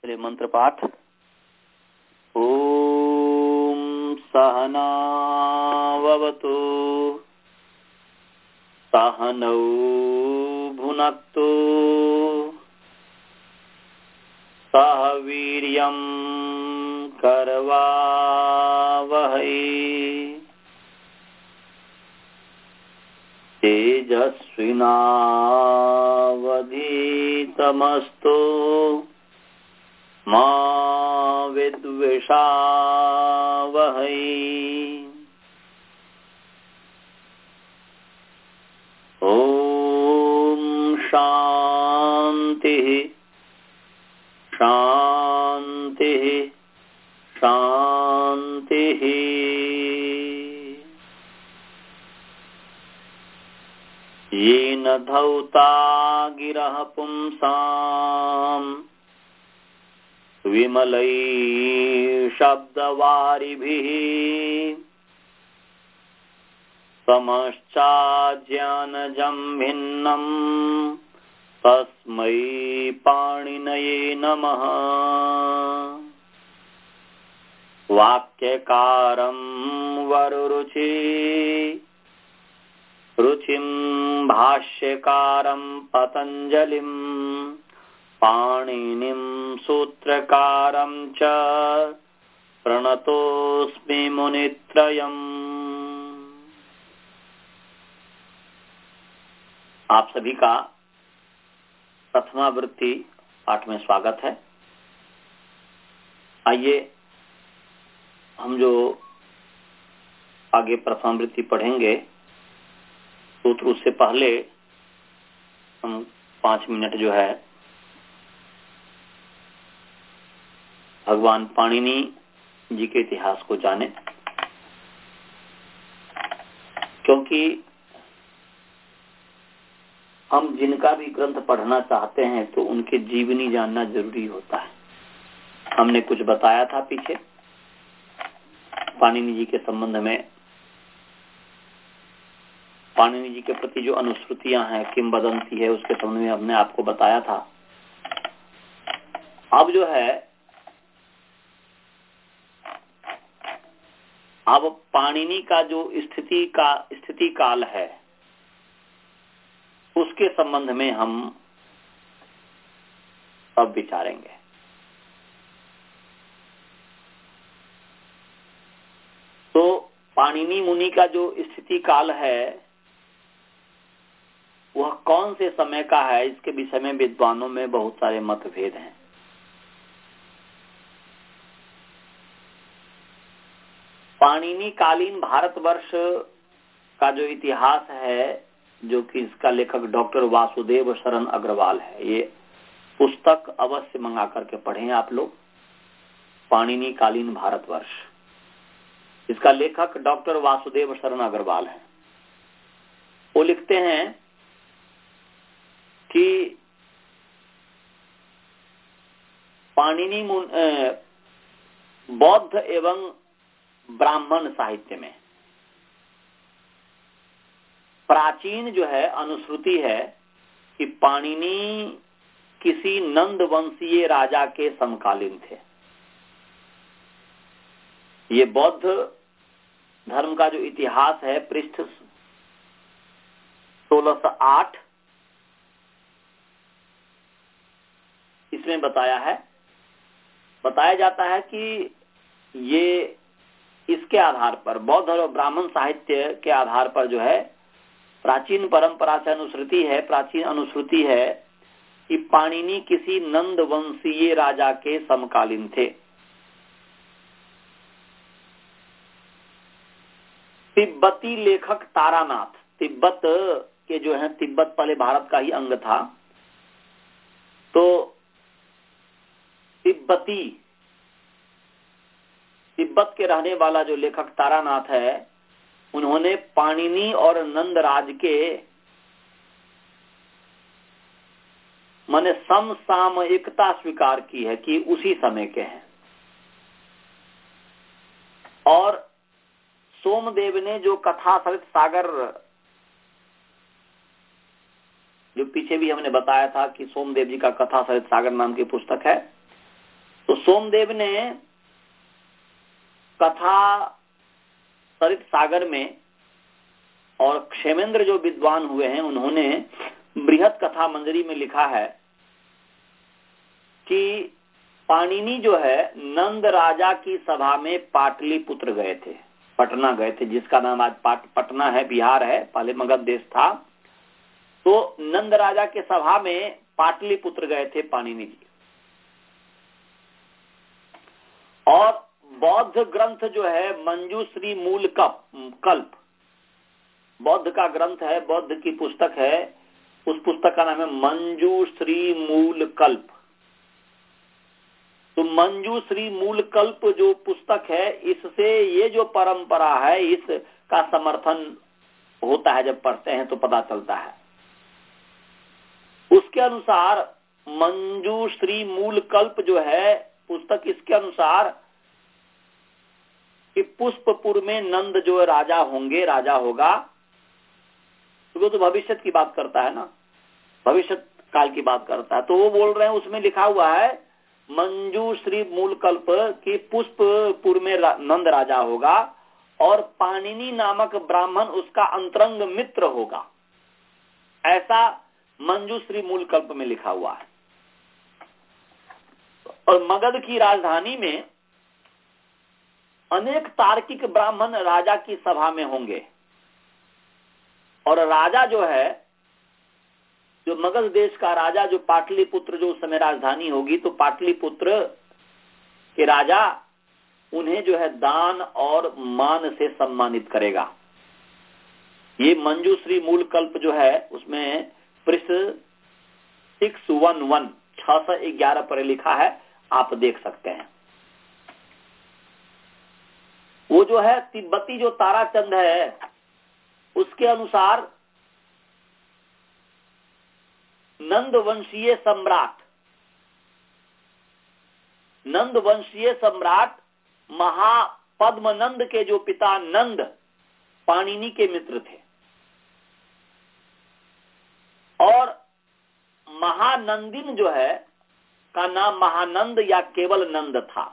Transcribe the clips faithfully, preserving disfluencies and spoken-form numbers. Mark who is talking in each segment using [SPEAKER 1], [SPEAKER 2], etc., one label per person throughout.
[SPEAKER 1] चलिए मंत्र पाठ। ओम सहना ववतु सहनौ भुनक्तु सह वीर्यं करवावहै तेजस्विनावधीतमस्तु मा विद्विषावहै। ओम शांति शांति शांति। येन धौता गिरः पुंसाम् विमलै शब्दवारिभिः समश्चाज्ञानजं भिन्नं तस्मै पाणिनये नमः। वाक्यकारं वरुरुचि रुचिं भाष्यकारं पतञ्जलिं पाणिनिं सूत्रकारं च प्रणतोऽस्मि मुनित्रयम्। आप सभी का प्रथमावृत्ति पाठ में स्वागत है। आइए हम जो आगे प्रथमावृत्ति पढ़ेंगे सूत्र, उससे पहले हम पांच मिनट जो है भगवान पाणिनि जी के इतिहास को जाने, क्योंकि हम जिनका भी ग्रंथ पढ़ना चाहते हैं तो उनके जीवनी जानना जरूरी होता है। हमने कुछ बताया था पीछे पाणिनि जी के संबंध में, पाणिनि जी के प्रति जो अनुश्रुतियां हैं, किंवदंती है, उसके संबंध में हमने आपको बताया था। अब जो है अब पाणिनि का जो स्थिति का स्थिति काल है उसके संबंध में हम अब विचारेंगे। तो पाणिनि मुनि का जो स्थिति काल है वह कौन से समय का है, इसके विषय में विद्वानों में बहुत सारे मतभेद हैं। पाणिनि कालीन भारतवर्ष का जो इतिहास है, जो कि इसका लेखक डॉक्टर वासुदेव शरण अग्रवाल है, ये पुस्तक अवश्य मंगा करके पढ़ें आप लोग। पाणिनि कालीन भारतवर्ष, इसका लेखक डॉक्टर वासुदेव शरण अग्रवाल है। वो लिखते हैं कि पाणिनि बौद्ध एवं ब्राह्मण साहित्य में प्राचीन जो है अनुश्रुति है कि पाणिनि किसी नंद वंशीय राजा के समकालीन थे। ये बौद्ध धर्म का जो इतिहास है पृष्ठ सोलह सौ आठ इसमें बताया है बताया जाता है कि ये इसके आधार पर बौद्ध और ब्राह्मण साहित्य के आधार पर जो है प्राचीन परंपरा से अनुश्रुति है प्राचीन अनुश्रुति है कि पाणिनि किसी नंद वंशीय राजा के समकालीन थे। तिब्बती लेखक तारानाथ, तिब्बत के जो है, तिब्बत पहले भारत का ही अंग था, तो तिब्बती तिब्बत के रहने वाला जो लेखक तारानाथ है, उन्होंने पाणिनि और नंदराज के माने समसामयिकता स्वीकार की है कि उसी समय के हैं। और सोमदेव ने जो कथा सरित सागर, जो पीछे भी हमने बताया था कि सोमदेव जी का कथा सरित सागर नाम की पुस्तक है, तो सोमदेव ने कथा सरित सागर में, और क्षेमेंद्र जो विद्वान हुए हैं उन्होंने बृहत कथा मंजरी में लिखा है कि पाणिनि जो है नंद राजा की सभा में पाटलिपुत्र गए थे, पटना गए थे, जिसका नाम आज पाट, पटना है, बिहार है, पहले मगध देश था। तो नंद राजा के सभा में पाटलिपुत्र गए थे पाणिनि जी। और बौद्ध ग्रंथ जो है मंजूश्री मूल कल्प, बौद्ध का ग्रंथ है, बौद्ध की पुस्तक है, उस पुस्तक का नाम है मंजूश्री मूल कल्प। तो मंजूश्री मूल कल्प जो पुस्तक है, इससे ये जो परंपरा है इसका समर्थन होता है, जब पढ़ते हैं तो पता चलता है। उसके अनुसार मंजूश्री मूल कल्प जो है पुस्तक, इसके अनुसार कि पुष्पपुर में नंद जो राजा होंगे, राजा होगा, तो वो तो भविष्य की बात करता है ना, भविष्य काल की बात करता है। तो वो बोल रहे हैं, उसमें लिखा हुआ है मंजूश्री मूल कल्प की पुष्पपुर में रा, नंद राजा होगा और पाणिनि नामक ब्राह्मण उसका अंतरंग मित्र होगा, ऐसा मंजूश्री मूल कल्प में लिखा हुआ है। और मगध की राजधानी में अनेक तार्किक ब्राह्मण राजा की सभा में होंगे, और राजा जो है, जो मगध देश का राजा, जो पाटलिपुत्र जो उस समय राजधानी होगी, तो पाटलिपुत्र के राजा उन्हें जो है दान और मान से सम्मानित करेगा। ये मंजूश्री मूल कल्प जो है उसमें पृष्ठ सिक्स वन वन छह सौ ग्यारह पर लिखा है, आप देख सकते हैं। वो जो है तिब्बती जो ताराचंद है, उसके अनुसार नंद वंशीय सम्राट, नंद वंशीय सम्राट महापद्मनंद के जो पिता नंद पाणिनि के मित्र थे, और महानंदिन जो है का नाम महानंद या केवल नंद था।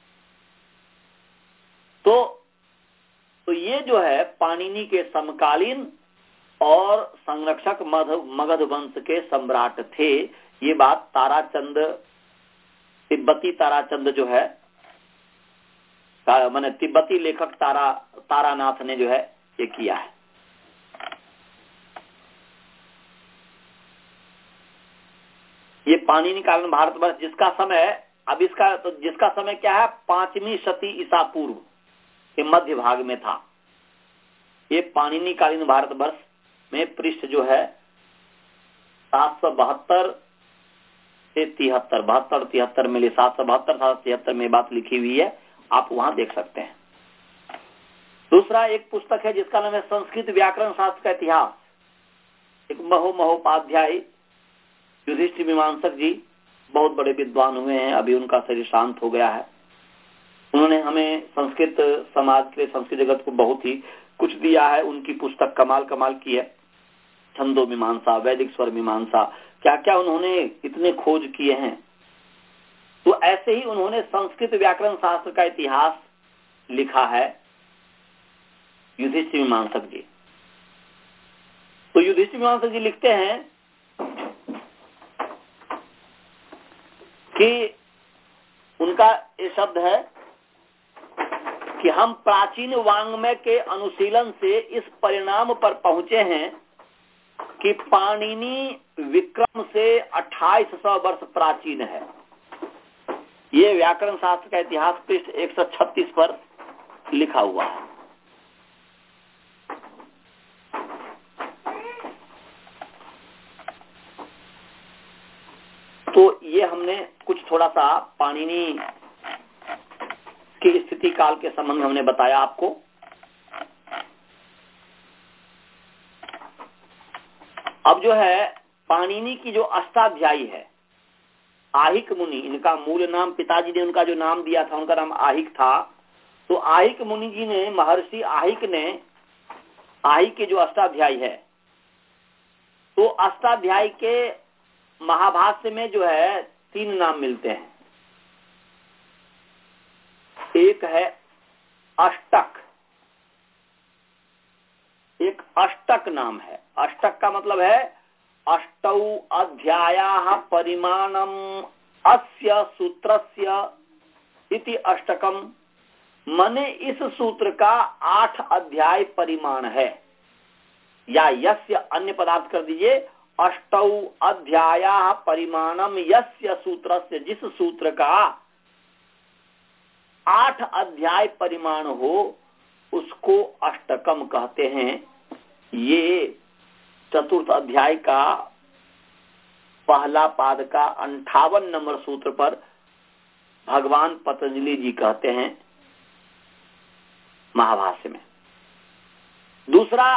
[SPEAKER 1] तो तो ये जो है पाणिनि के समकालीन और संरक्षक मगध वंश के सम्राट थे। ये बात ताराचंद, तिब्बती ताराचंद जो है, माने तिब्बती लेखक तारा तारानाथ ने जो है ये किया है। ये पाणिनि कालीन भारतवर्ष, जिसका समय अब इसका तो जिसका समय क्या है, पांचवी शती ईसा पूर्व के मध्य भाग में था। ये पाणिनि कालीन भारतवर्ष में पृष्ठ जो है सात सौ बहत्तर से तिहत्तर, बहत्तर तिहत्तर में, सात सौ बहत्तर सात सौ तिहत्तर में बात लिखी हुई है, आप वहां देख सकते हैं। दूसरा एक पुस्तक है जिसका नाम है संस्कृत व्याकरण शास्त्र का इतिहास। एक महो महोपाध्याय युधिष्ठिर मीमांसक जी बहुत बड़े विद्वान हुए हैं, अभी उनका शरीर शांत हो गया है। उन्होंने हमें संस्कृत समाज के, संस्कृत जगत को बहुत ही कुछ दिया है। उनकी पुस्तक कमाल कमाल की है, छंदो मीमांसा, वैदिक स्वर मीमांसा, क्या क्या उन्होंने इतने खोज किए हैं। तो ऐसे ही उन्होंने संस्कृत व्याकरण शास्त्र का इतिहास लिखा है युधिष्ठिर मीमांसक जी। तो युधिष्ठिर मीमांसक जी लिखते हैं कि उनका ये शब्द है कि हम प्राचीन वांग्मय के अनुशीलन से इस परिणाम पर पहुंचे हैं कि पाणिनि विक्रम से अट्ठाईस सौ वर्ष प्राचीन है। ये व्याकरण शास्त्र का इतिहास पृष्ठ एक सौ छत्तीस पर लिखा हुआ है। तो ये हमने कुछ थोड़ा सा पाणिनि की स्थिति काल के संबंध में हमने बताया आपको। अब जो है पाणिनि की जो अष्टाध्यायी है, आहिक मुनि, इनका मूल नाम पिताजी ने उनका जो नाम दिया था उनका नाम आहिक था। तो आहिक मुनि जी ने, महर्षि आहिक ने, आहिक के जो अष्टाध्यायी है, तो अष्टाध्यायी के महाभाष्य में जो है तीन नाम मिलते हैं। एक है अष्टक, एक अष्टक नाम है। अष्टक का मतलब है अष्टौ अध्यायाः परिमाणम अस्य सूत्रस्य इति अष्टकम, माने इस सूत्र का आठ अध्याय परिमाण है। या यस्य अन्य पदार्थ कर दीजिए, अष्टौ अध्यायाः परिमाणम यस्य सूत्रस्य, जिस सूत्र का आठ अध्याय परिमाण हो उसको अष्टकम कहते हैं। ये चतुर्थ अध्याय का पहला पाद का अंठावन नंबर सूत्र पर भगवान पतंजलि जी कहते हैं महाभाष्य में। दूसरा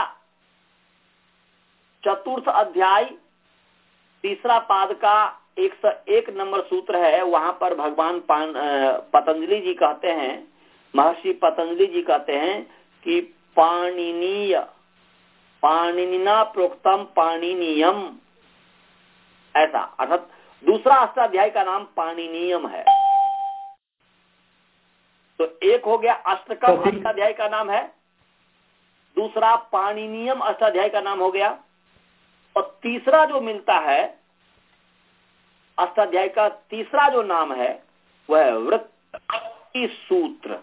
[SPEAKER 1] चतुर्थ अध्याय तीसरा पाद का एक सौ एक नंबर सूत्र है, वहां पर भगवान पतंजलि जी कहते हैं, महर्षि पतंजलि जी कहते हैं कि पाणिनीय पाणिनिना प्रोक्तम पाणिनीयम, ऐसा, अर्थात दूसरा अष्टाध्याय का नाम पाणिनीयम है। तो एक हो गया अष्टकम अष्टाध्याय का नाम है, दूसरा पाणिनीयम अष्टाध्याय का नाम हो गया, और तीसरा जो मिलता है अष्टाध्याय का तीसरा जो नाम है वह है वृत्ति सूत्र।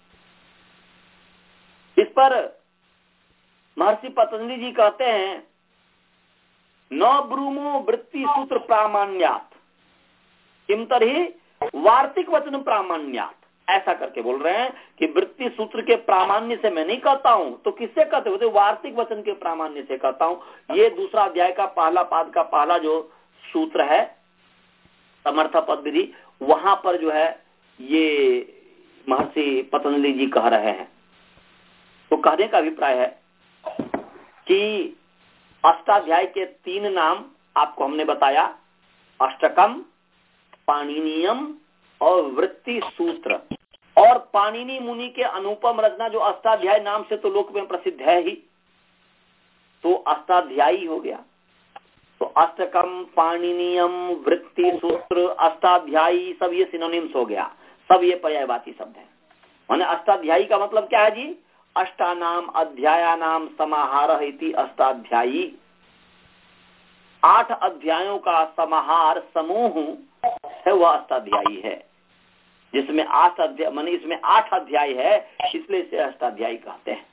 [SPEAKER 1] इस पर महर्षि पतंजलि जी कहते हैं न ब्रूमो वृत्ति सूत्र प्रामाण्यात किम तरहि वार्तिक वचन प्रामाण्यात, ऐसा करके बोल रहे हैं कि वृत्ति सूत्र के प्रामाण्य से मैं नहीं कहता हूं, तो किससे कहते हो? वार्तिक वचन के प्रामाण्य से कहता हूं। ये दूसरा अध्याय का पहला पाद का पहला जो सूत्र है समर्थ पद विधि, वहां पर जो है ये महर्षि पतंजलि जी कह रहे हैं। तो कहने का अभिप्राय है कि अष्टाध्याय के तीन नाम आपको हमने बताया, अष्टकम, पाणिनीयम और वृत्ति सूत्र। और पाणिनि मुनि के अनुपम रचना जो अष्टाध्याय नाम से तो लोक में प्रसिद्ध है ही, तो अष्टाध्यायी हो गया। तो अष्टकम, पाणिनीयम, वृत्ति सूत्र, अष्टाध्यायी, सब ये सिनोनिम्स हो गया, सब ये पर्यायवाची शब्द है। माने अष्टाध्यायी का मतलब क्या है जी? अष्टानाम अध्यायानाम समाहारः इति अष्टाध्यायी। आठ अध्यायों का समाहार समूह है वह अष्टाध्यायी है, जिसमें आठ अध्याय माने इसमें आठ अध्याय है, इसलिए इसे अष्टाध्यायी कहते हैं।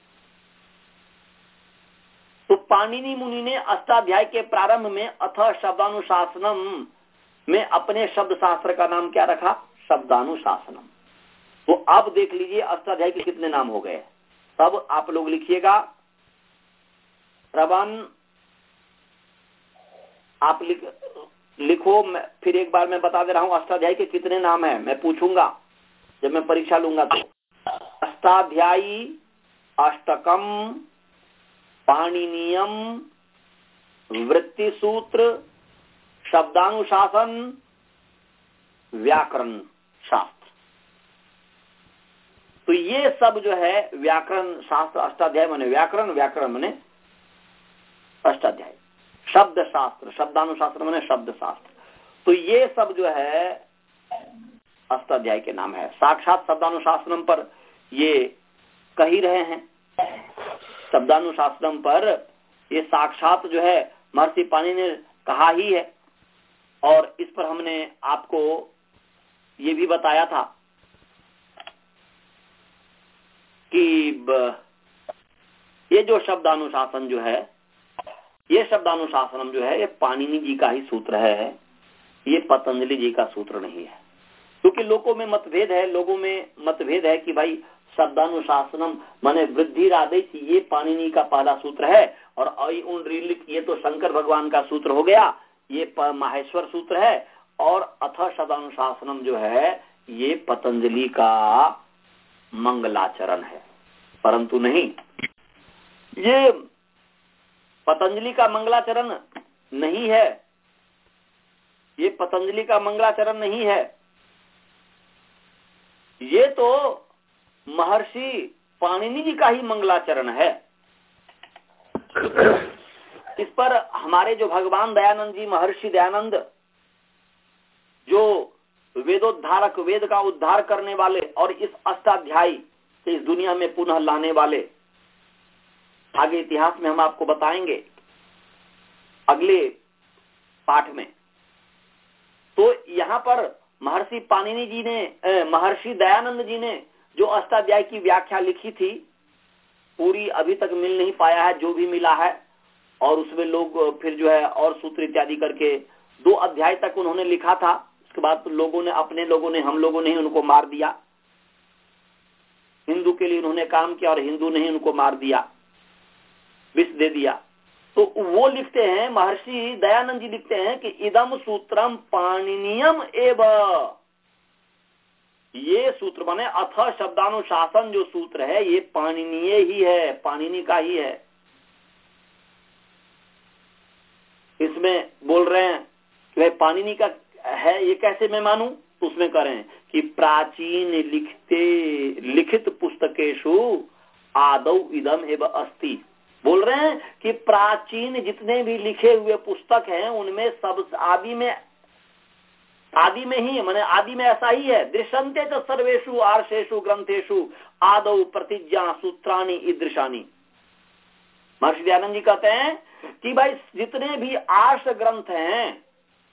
[SPEAKER 1] तो पाणिनि मुनि ने अष्टाध्याय के प्रारंभ में अथ शब्दानुशासनम में अपने शब्द शास्त्र का नाम क्या रखा? शब्दानुशासनम। तो अब देख लीजिए अष्टाध्याय के कितने नाम हो गए, तब आप लोग लिखिएगा। श्रवण आप लिख, लिखो, मैं फिर एक बार मैं बता दे रहा हूं अष्टाध्यायी के कितने नाम हैं, मैं पूछूंगा जब मैं परीक्षा लूंगा। तो अष्टाध्यायी, अष्टकम, पाणिनीयम, वृत्ति सूत्र, शब्दानुशासन, व्याकरण शास्त्र। तो ये सब जो है व्याकरण शास्त्र, अष्टाध्याय माने व्याकरण, व्याकरण माने अष्टाध्याय, शब्द शास्त्र, शब्दानुशास्त्र माने शब्द शास्त्र। तो ये सब जो है अष्टाध्याय के नाम है। साक्षात शब्दानुशासनम पर ये कह ही रहे हैं, शब्दानुशासनम पर ये साक्षात जो है महर्षि पाणिनि ने कहा ही है। और इस पर हमने आपको ये भी बताया था कि ये जो शब्दानुशासन जो है, ये शब्दानुशासनम जो है ये पाणिनि जी का ही सूत्र है, ये पतंजलि जी का सूत्र नहीं है। क्योंकि लोगों में मतभेद है, लोगों में मतभेद है कि भाई शब्दानुशासनम माने वृद्धि राधेश, ये पाणिनि का पहला सूत्र है, और अय उन रीलिक ये तो शंकर भगवान का सूत्र हो गया, ये माहेश्वर सूत्र है, और अथ शब्दानुशासनम जो है ये पतंजलि का मंगलाचरण है। परंतु नहीं, ये पतंजलि का मंगलाचरण नहीं है, ये पतंजलि का मंगलाचरण नहीं है, ये तो महर्षि पाणिनि जी का ही मंगलाचरण है। इस पर हमारे जो भगवान दयानंद जी, महर्षि दयानंद, जो वेदोद्धारक, वेद का उद्धार करने वाले और इस अष्टाध्यायी से इस दुनिया में पुनः लाने वाले, आगे इतिहास में हम आपको बताएंगे अगले पाठ में। तो यहाँ पर महर्षि पाणिनि जी ने, महर्षि दयानंद जी ने जो अष्टाध्याय की व्याख्या लिखी थी, पूरी अभी तक मिल नहीं पाया है, जो भी मिला है। और उसमें लोग फिर जो है और सूत्र इत्यादि करके दो अध्याय तक उन्होंने लिखा था। उसके बाद तो लोगों ने, अपने लोगों ने, हम लोगों ने ही उनको मार दिया। हिंदू के लिए उन्होंने काम किया और हिंदू ने ही उनको मार दिया, विष दे दिया। तो वो लिखते हैं, महर्षि दयानंद जी लिखते हैं कि इदम सूत्रम पाणिनीयम एव, ये सूत्र माने अथ शब्दानुशासन जो सूत्र है ये पाणिनीय ही है, पाणिनि का ही है। इसमें बोल रहे हैं कि भाई पाणिनि का है, ये कैसे मैं मानूं? तो उसमें करें कि प्राचीन लिखते लिखित पुस्तकेषु आदौ इदम एव अस्ति। बोल रहे हैं कि प्राचीन जितने भी लिखे हुए पुस्तक हैं उनमें सब आदि में आदि में ही माने आदि में ऐसा ही है। दृश्यन्ते च सर्वेषु आर्षेषु ग्रंथेषु आदौ प्रतिज्ञा सूत्राणि ईदृशानि। महर्षि दयानंद जी कहते हैं कि भाई जितने भी आर्ष ग्रंथ हैं,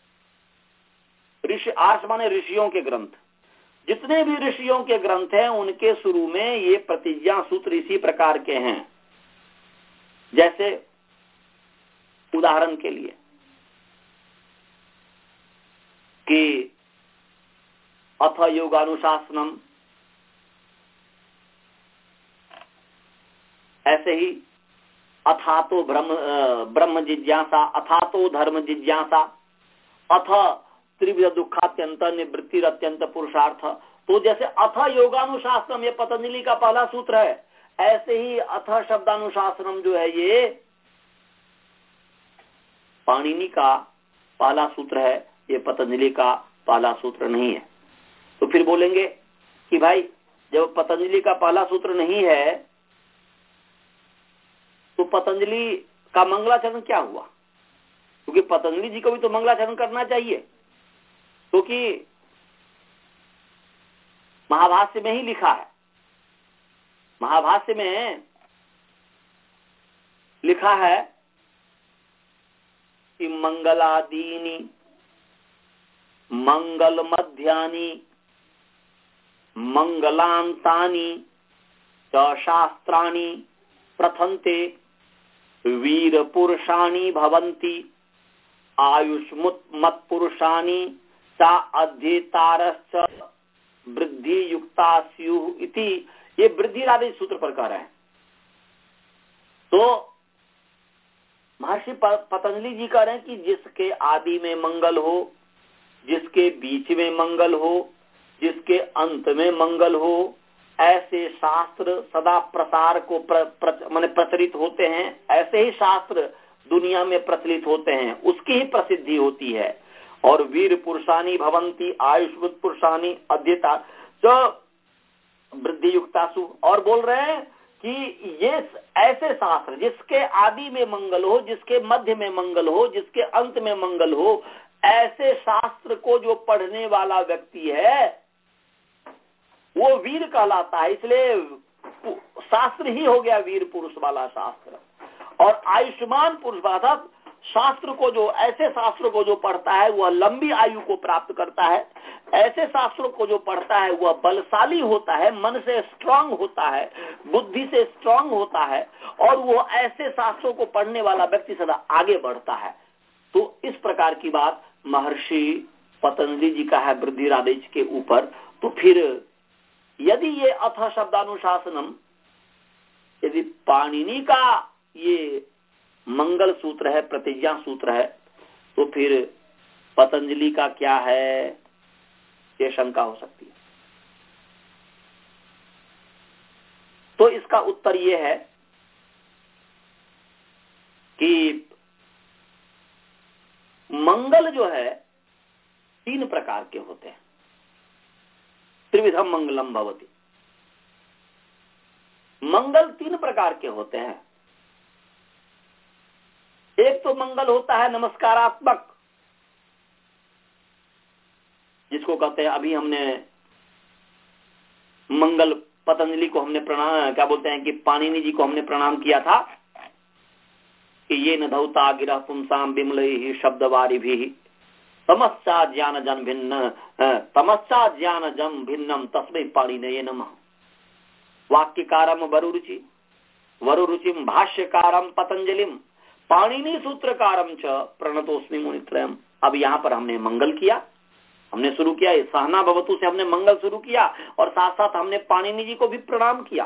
[SPEAKER 1] ऋषि, आर्ष माने ऋषियों के ग्रंथ, जितने भी ऋषियों के ग्रंथ हैं उनके शुरू में ये प्रतिज्ञा सूत्र इसी प्रकार के हैं। जैसे उदाहरण के लिए कि अथ योगानुशासनम, ऐसे ही अथातो ब्रह्म ब्रह्म जिज्ञासा, अथातो धर्म जिज्ञासा, अथ त्रिविध दुखात्यंत निवृत्ति अत्यंत पुरुषार्थ। तो जैसे अथ योगानुशासनम ये पतंजलि का पहला सूत्र है, ऐसे ही अथ शब्दानुशासनम जो है ये पाणिनि का पहला सूत्र है, ये पतंजलि का पहला सूत्र नहीं है। तो फिर बोलेंगे कि भाई जब पतंजलि का पहला सूत्र नहीं है तो पतंजलि का मंगलाचरण क्या हुआ? क्योंकि पतंजलि जी को भी तो मंगलाचरण करना चाहिए, क्योंकि तो महाभाष्य में ही लिखा है। महाभाष्य में लिखा है कि मंगलादीनि मंगल मध्यानि मंगलांतानि च शास्त्राणि प्रथन्ते वीर पुरुषाणि भवन्ति आयुष्मत् पुरुषाणि सा अध्येतारश्च वृद्धि युक्ता स्युः इति। ये वृद्धि आदि सूत्र पर कह रहे हैं। तो महर्षि पतंजलि जी कह रहे हैं कि जिसके आदि में मंगल हो, जिसके बीच में मंगल हो, जिसके अंत में मंगल हो, ऐसे शास्त्र सदा प्रसार को प्र, प्र, माने प्रचलित होते हैं। ऐसे ही शास्त्र दुनिया में प्रचलित होते हैं, उसकी ही प्रसिद्धि होती है। और वीर पुरुषानी भवंती आयुष्मत् पुरुषानी अध्येता जो वृद्धि युक्तासु। और बोल रहे हैं कि ये ऐसे शास्त्र जिसके आदि में मंगल हो, जिसके मध्य में मंगल हो, जिसके अंत में मंगल हो, ऐसे शास्त्र को जो पढ़ने वाला व्यक्ति है वो वीर कहलाता है। इसलिए शास्त्र ही हो गया वीर पुरुष वाला शास्त्र। और आयुष्मान पुरुष अर्थात शास्त्र को जो, ऐसे शास्त्र को जो पढ़ता है वह लंबी आयु को प्राप्त करता है। ऐसे शास्त्रों को जो पढ़ता है वह बलशाली होता है, मन से स्ट्रांग होता है, बुद्धि से स्ट्रांग होता है। और वो ऐसे शास्त्रों को पढ़ने वाला व्यक्ति सदा आगे बढ़ता है। तो इस प्रकार की बात महर्षि पतंजलि जी का है वृद्धिरादेश के ऊपर। तो फिर यदि ये अथ शब्दानुशासनम, यदि पाणिनि का ये मंगल सूत्र है, प्रतिज्ञा सूत्र है, तो फिर पतंजलि का क्या है, ये शंका हो सकती है। तो इसका उत्तर ये है कि मंगल जो है तीन प्रकार के होते हैं। त्रिविधम मंगलम भवति। मंगल तीन प्रकार के होते हैं। एक तो मंगल होता है नमस्कारात्मक, जिसको जिसको कहते हैं, अभी हमने मंगल पतंजलि को हमने प्रणाम, क्या बोलते हैं कि पाणिनि जी को हमने प्रणाम किया था कि ये न धौता गिरह पुंसाम विमल ही शब्दवारी भी तमस्सा ज्ञान जन भिन्न तमस्सा ज्ञान जम भिन्नम तस्मै पाणिनये नमः। वाक्यकारम वरुरुचि वरुरुचिम भाष्यकारम पतंजलिम पाणिनि सूत्रकारम च प्रणतोस्मि मुनित्रयम्। अब यहाँ पर हमने मंगल किया, हमने शुरू किया, सहना भवतु से हमने मंगल शुरू किया और साथ साथ हमने पाणिनि जी को भी प्रणाम किया।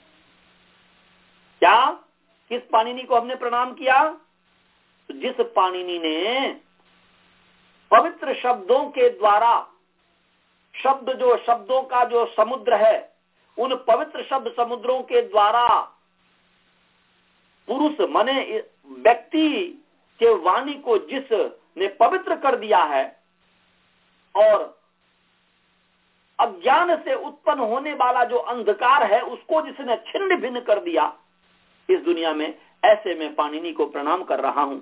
[SPEAKER 1] क्या, किस पाणिनि को हमने प्रणाम किया? तो जिस पाणिनि ने पवित्र शब्दों के द्वारा, शब्द जो शब्दों का जो समुद्र है, उन पवित्र शब्द समुद्रों के द्वारा पुरुष माने व्यक्ति के वाणी को जिसने पवित्र कर दिया है और अज्ञान से उत्पन्न होने वाला जो अंधकार है उसको जिसने छिन्न भिन्न कर दिया इस दुनिया में, ऐसे मैं पाणिनि को प्रणाम कर रहा हूं।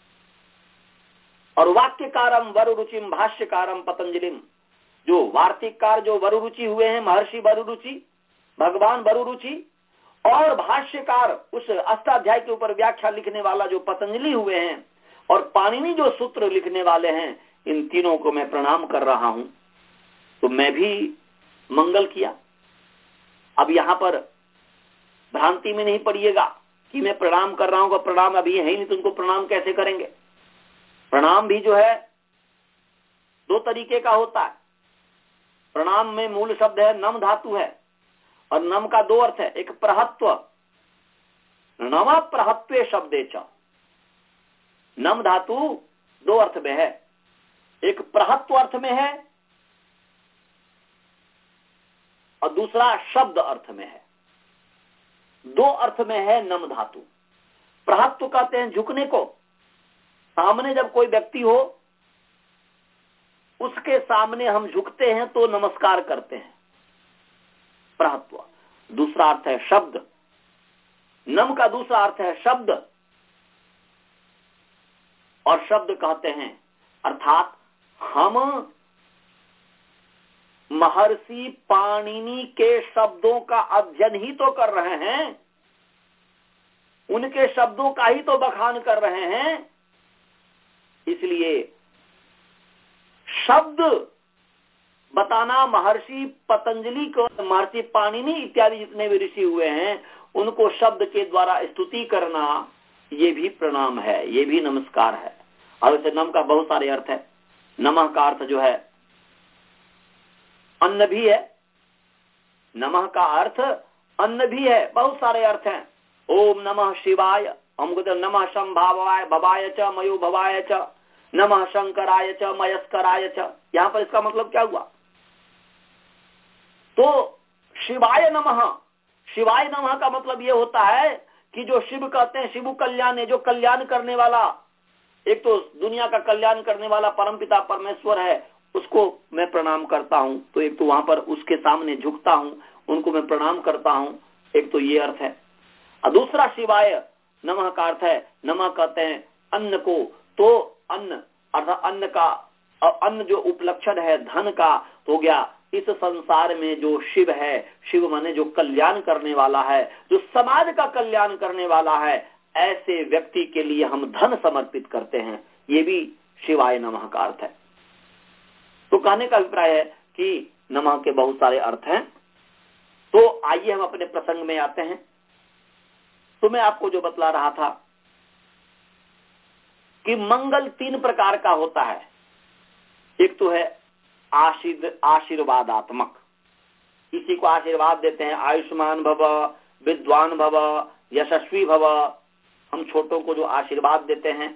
[SPEAKER 1] और वाक्यकारम वरुरुचिम भाष्यकारम पतंजलिम, जो वार्तिककार जो वरुरुचि हुए हैं, महर्षि वरुरुचि, भगवान वरुरुचि, और भाष्यकार उस अष्टाध्याय के ऊपर व्याख्या लिखने वाला जो पतंजलि हुए हैं, और पाणिनि जो सूत्र लिखने वाले हैं, इन तीनों को मैं प्रणाम कर रहा हूं। तो मैं भी मंगल किया। अब यहां पर भ्रांति में नहीं पड़िएगा कि मैं प्रणाम कर रहा हूं, का प्रणाम अभी है ही नहीं तो उनको प्रणाम कैसे करेंगे। प्रणाम भी जो है दो तरीके का होता है। प्रणाम में मूल शब्द है नम धातु है, और नम का दो अर्थ है, एक प्रहत्व, नम प्रहत्वे शब्दे च, नम धातु दो अर्थ में है, एक प्रहत्व अर्थ में है और दूसरा शब्द अर्थ में है। दो अर्थ में है नम धातु। प्रहत्व कहते हैं झुकने को, सामने जब कोई व्यक्ति हो उसके सामने हम झुकते हैं तो नमस्कार करते हैं, प्रहत्व। दूसरा अर्थ है शब्द, नम का दूसरा अर्थ है शब्द, और शब्द कहते हैं अर्थात हम महर्षि पाणिनि के शब्दों का अध्ययन ही तो कर रहे हैं, उनके शब्दों का ही तो बखान कर रहे हैं। इसलिए शब्द बताना महर्षि पतंजलि को, महर्षि पाणिनि इत्यादि जितने भी ऋषि हुए हैं उनको शब्द के द्वारा स्तुति करना, ये भी प्रणाम है, ये भी नमस्कार है। और वैसे नम का बहुत सारे अर्थ है। नमः का अर्थ जो है अन्न भी है, नमः का अर्थ अन्न भी है, बहुत सारे अर्थ हैं। ओम नमः शिवाय, हमको तो नमः संभावाय भवाय च मयो भवाय च, नमः शंकराय च मयस्कराय च। यहां पर इसका मतलब क्या हुआ? तो शिवाय नमः, शिवाय नमः का मतलब यह होता है कि जो शिव कहते हैं, शिव कल्याण है, जो कल्याण करने वाला, एक तो दुनिया का कल्याण करने वाला परमपिता परमेश्वर है, उसको मैं प्रणाम करता हूं। तो एक तो वहां पर उसके सामने झुकता हूं, उनको मैं प्रणाम करता हूं, एक तो ये अर्थ है। और दूसरा शिवाय नमः का अर्थ है, नमः कहते हैं अन्न को, तो अन्न अर्थात अन्न का, अन्न जो उपलक्षण है धन का हो गया। इस संसार में जो शिव है, शिव माने जो कल्याण करने वाला है, जो समाज का कल्याण करने वाला है, ऐसे व्यक्ति के लिए हम धन समर्पित करते हैं, ये भी शिवाय नमः का अर्थ है। तो कहने का अभिप्राय है कि नमः के बहुत सारे अर्थ हैं। तो आइए हम अपने प्रसंग में आते हैं। तो मैं आपको जो बतला रहा था कि मंगल तीन प्रकार का होता है। एक तो है आशीर्द आशीर्वादात्मक, किसी को आशीर्वाद देते हैं, आयुष्मान भव, विद्वान भव, यशस्वी भव। हम छोटों को जो आशीर्वाद देते हैं,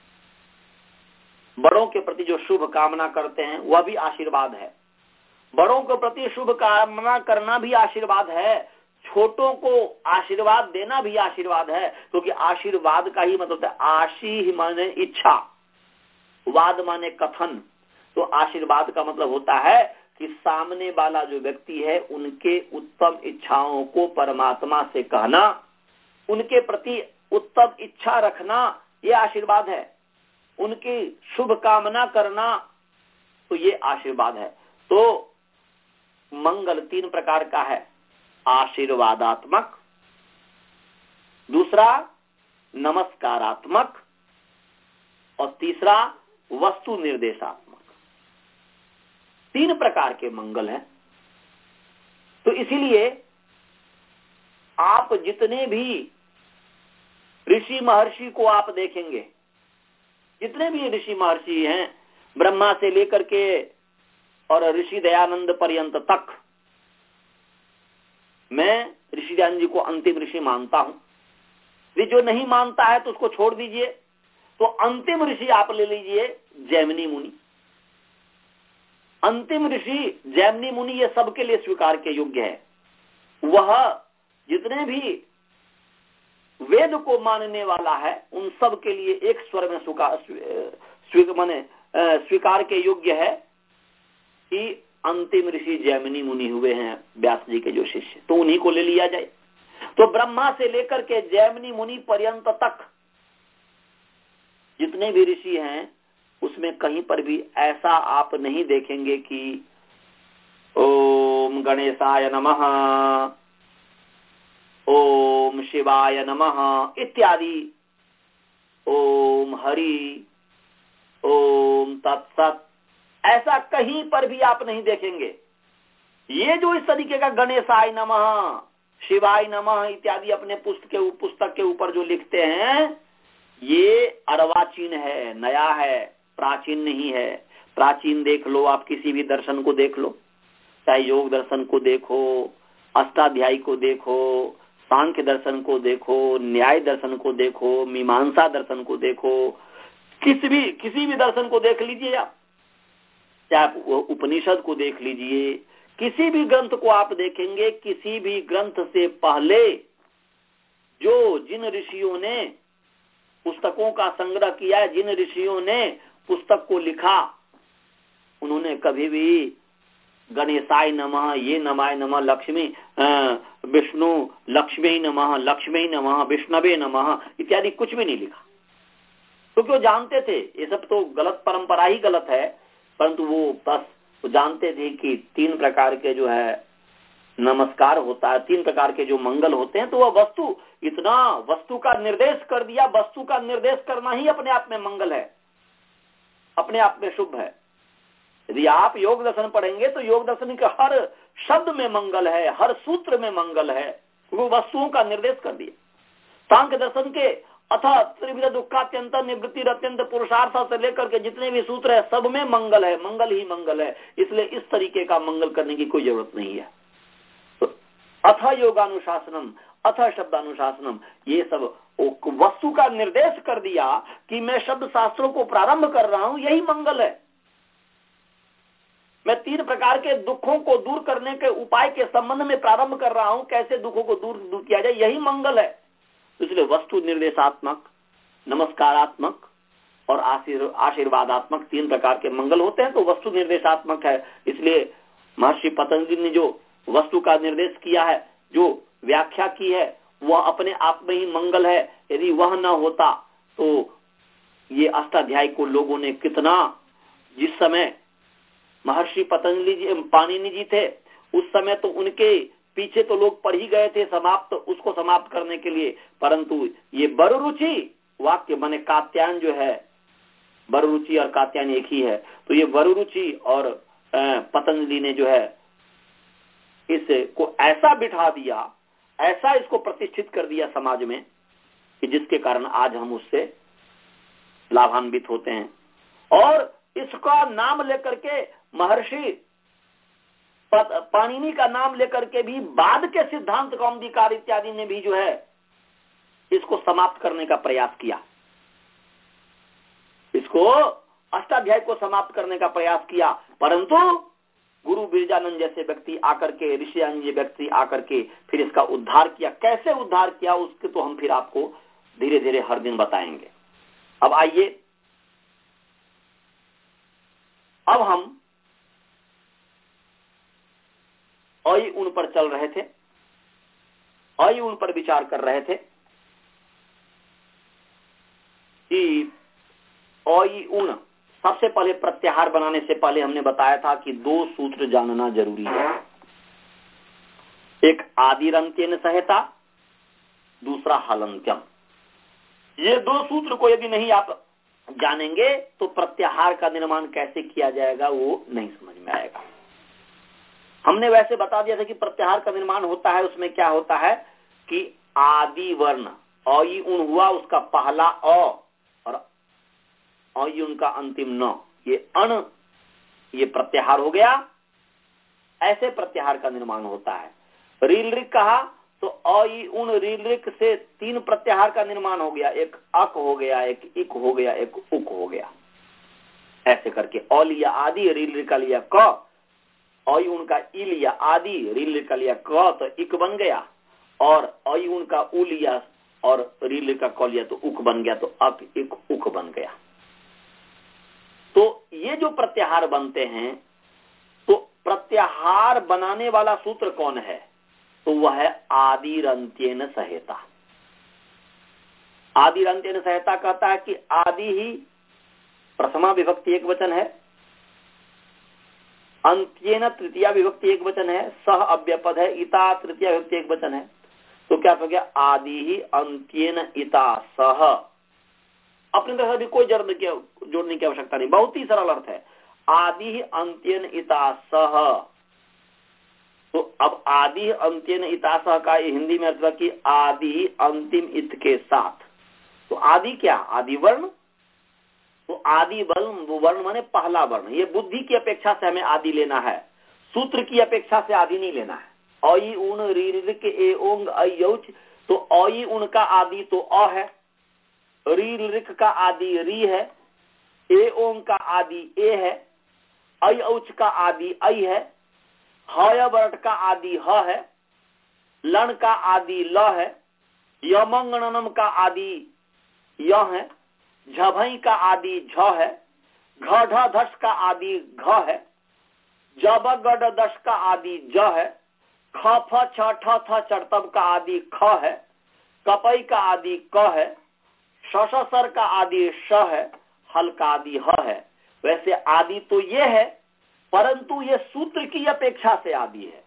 [SPEAKER 1] बड़ों के प्रति जो शुभ कामना करते हैं, वह भी आशीर्वाद है। बड़ों के प्रति शुभ कामना करना भी आशीर्वाद है, छोटों को आशीर्वाद देना भी आशीर्वाद है। क्योंकि तो आशीर्वाद का ही मतलब है, आशी माने इच्छा, वाद माने कथन। तो आशीर्वाद का मतलब होता है कि सामने वाला जो व्यक्ति है उनके उत्तम इच्छाओं को परमात्मा से कहना, उनके प्रति उत्तम इच्छा रखना, ये आशीर्वाद है। उनकी शुभ कामना करना, तो ये आशीर्वाद है। तो मंगल तीन प्रकार का है, आशीर्वादात्मक, दूसरा नमस्कारात्मक और तीसरा वस्तु निर्देशात्मक। तीन प्रकार के मंगल हैं। तो इसीलिए आप जितने भी ऋषि महर्षि को आप देखेंगे, जितने भी ऋषि महर्षि हैं, ब्रह्मा से लेकर के और ऋषि दयानंद पर्यंत तक, मैं ऋषि दयानंद जी को अंतिम ऋषि मानता हूं। ये जो नहीं मानता है तो उसको छोड़ दीजिए। तो अंतिम ऋषि आप ले लीजिए जैमिनी मुनि। अंतिम ऋषि जैमिनी मुनि ये सबके लिए स्वीकार के योग्य है। वह जितने भी वेद को मानने वाला है उन सब के लिए एक स्वर में स्वीकार माने स्वीकार के योग्य है कि अंतिम ऋषि जैमिनी मुनि हुए हैं, व्यास जी के जो शिष्य, तो उन्हीं को ले लिया जाए। तो ब्रह्मा से लेकर के जैमिनी मुनि पर्यंत तक जितने भी ऋषि हैं उसमें कहीं पर भी ऐसा आप नहीं देखेंगे कि ओम गणेशाय नमः, ओम शिवाय नमः इत्यादि, ओम हरि, ओम तत्सत, ऐसा कहीं पर भी आप नहीं देखेंगे। ये जो इस तरीके का गणेशाय नमः, शिवाय नमः इत्यादि अपने पुस्तक के पुस्तक के ऊपर जो लिखते हैं, ये अर्वाचीन है, नया है, प्राचीन नहीं है। प्राचीन देख लो, आप किसी भी दर्शन को देख लो, चाहे योग दर्शन को देखो, अष्टाध्यायी को देखो, सांख्य दर्शन को देखो, न्याय दर्शन को देखो, मीमांसा दर्शन को देखो, किसी भी किसी भी दर्शन को देख लीजिए आप, चाहे उपनिषद को देख लीजिए, किसी भी ग्रंथ को आप देखेंगे, किसी भी ग्रंथ से पहले जो जिन ऋषियों ने पुस्तकों का संग्रह किया है, जिन ऋषियों ने पुस्तक को लिखा, उन्होंने कभी भी गणेशाय नमः, ये नमाय नमः, लक्ष्मी विष्णु लक्ष्मी नमः, लक्ष्मी नमः, विष्णवे नमः इत्यादि कुछ भी नहीं लिखा। तो क्यों जानते थे ये सब तो गलत परंपरा ही गलत है, परंतु वो बस वो जानते थे कि तीन प्रकार के जो है नमस्कार होता है, तीन प्रकार के जो मंगल होते हैं, तो वह वस्तु, इतना वस्तु का निर्देश कर दिया। वस्तु का निर्देश करना ही अपने आप में मंगल है, अपने आप में शुभ है। यदि आप योग दर्शन पढ़ेंगे तो योग दर्शन के हर शब्द में मंगल है, हर सूत्र में मंगल है, वो वस्तुओं का निर्देश कर दिया। सांख्य दर्शन के अथा त्रिविध दुखात्यंत निवृत्ति अत्यंत पुरुषार्थ से लेकर के जितने भी सूत्र है, सब में मंगल है, मंगल ही मंगल है। इसलिए इस तरीके का मंगल करने की कोई जरूरत नहीं है। अथ योगानुशासनम, अथ शब्दानुशासनम, ये सब वस्तु का निर्देश कर दिया कि मैं शब्द शास्त्रों को प्रारंभ कर रहा हूं, यही मंगल है। मैं तीन प्रकार के दुखों को दूर करने के उपाय के संबंध में प्रारंभ कर रहा हूं, कैसे दुखों को दूर दूर किया जाए, यही मंगल है। इसलिए वस्तु निर्देशात्मक, नमस्कारात्मक और आशीर्वादात्मक तीन प्रकार के मंगल होते हैं। तो वस्तु निर्देशात्मक है, इसलिए महर्षि पतंजलि ने जो वस्तु का निर्देश किया है, जो व्याख्या की है, वह अपने आप में ही मंगल है। यदि वह न होता तो ये अष्टाध्यायी को लोगों ने कितना, जिस समय महर्षि पतंजलि जी पाणिनि जी थे उस समय तो उनके पीछे तो लोग पढ़ ही गए थे समाप्त, उसको समाप्त करने के लिए, परंतु ये वरुरुचि वाक्य माने कात्यायन जो है, वरुरुचि और कात्यायन एक ही है, तो ये वरुरुचि और पतंजलि ने जो है इसको ऐसा बिठा दिया, ऐसा इसको प्रतिष्ठित कर दिया समाज में कि जिसके कारण आज हम उससे लाभान्वित होते हैं। और इसका नाम लेकर के महर्षि पाणिनि का नाम लेकर के भी बाद के सिद्धांत कौमुदीकार इत्यादि ने भी जो है इसको समाप्त करने का प्रयास किया, इसको अष्टाध्याय को समाप्त करने का प्रयास किया, परंतु गुरु बिरजानंद जैसे व्यक्ति आकर के, ऋषियानंद व्यक्ति आकर के फिर इसका उद्धार किया। कैसे उद्धार किया उसके तो हम फिर आपको धीरे धीरे हर दिन बताएंगे। अब आइए, अब हम अई उन पर चल रहे थे, अई उन पर विचार कर रहे थे कि अई उन सबसे पहले प्रत्याहार बनाने से पहले हमने बताया था कि दो सूत्र जानना जरूरी है, एक आदिरंत्येन सहेता, दूसरा हलंत्यम। ये दो सूत्र को यदि नहीं आप जानेंगे तो प्रत्याहार का निर्माण कैसे किया जाएगा वो नहीं समझ में आएगा। हमने वैसे बता दिया था कि प्रत्याहार का निर्माण होता है, उसमें क्या होता है कि आदि वर्ण अ ई उन हुआ, उसका पहला अ और अ ई उन का अंतिम न, ये अण, ये प्रत्याहार हो गया। ऐसे प्रत्याहार का निर्माण होता है। रील रिक कहा तो अ ई उन रील रिक से तीन प्रत्याहार का निर्माण हो गया, एक अक हो गया, एक इक हो गया, एक उक हो गया। ऐसे करके अ लिया आदि, रील रिक का लिया क, अ ई उन का ई लिया आदि, रील रिक का लिया क तो इक बन गया, और अ ई उन का उ लिया और रील रिक का क लिया तो उक बन गया, तो अक इक उक बन गया। तो ये जो प्रत्याहार बनते हैं, तो प्रत्याहार बनाने वाला सूत्र कौन है? तो वह है आदिरंत्येन सहेता। आदिरंत्येन सहेता कहता है कि आदि ही प्रथमा विभक्ति एक वचन है, अंत्येन तृतीया विभक्ति एक वचन है, सह अव्यपद है, इता तृतीया विभक्ति एक वचन है। तो क्या हो गया? आदि ही अंत्येन इता सह। अपनी तरह से कोई जोड़ने की जोड़ने की आवश्यकता नहीं, बहुत ही सरल अर्थ है। आदि ही अंत्येन इता सह। तो अब आदि अंत्येन इता सह का हिंदी में अर्थ कि आदि अंतिम इत के साथ। तो आदि क्या? आदि वर्ण। तो आदि वर्ण वर्ण माने पहला वर्ण। ये बुद्धि की अपेक्षा से हमें आदि लेना है, सूत्र की अपेक्षा से आदि नहीं लेना है। अई उन रील ए ओंग अयौच, तो अई उन का आदि तो अ है, रील रिक का आदि री है, ए ओंग का आदि ए है, अय औच का आदि अय है, हय वर्ट का आदि ह है, लन का आदि ल है, यमंगणनम का आदि य है, झभई का आदि झ है, घ ढ धस का आदि घ है, जब गड दश का आदि ज है, ख फ छ ठ थ चरतब का आदि ख है, कपई का आदि क है, श श सर का आदि श है, हल का आदि ह है। वैसे आदि तो ये है, परंतु ये सूत्र की अपेक्षा से आदि है।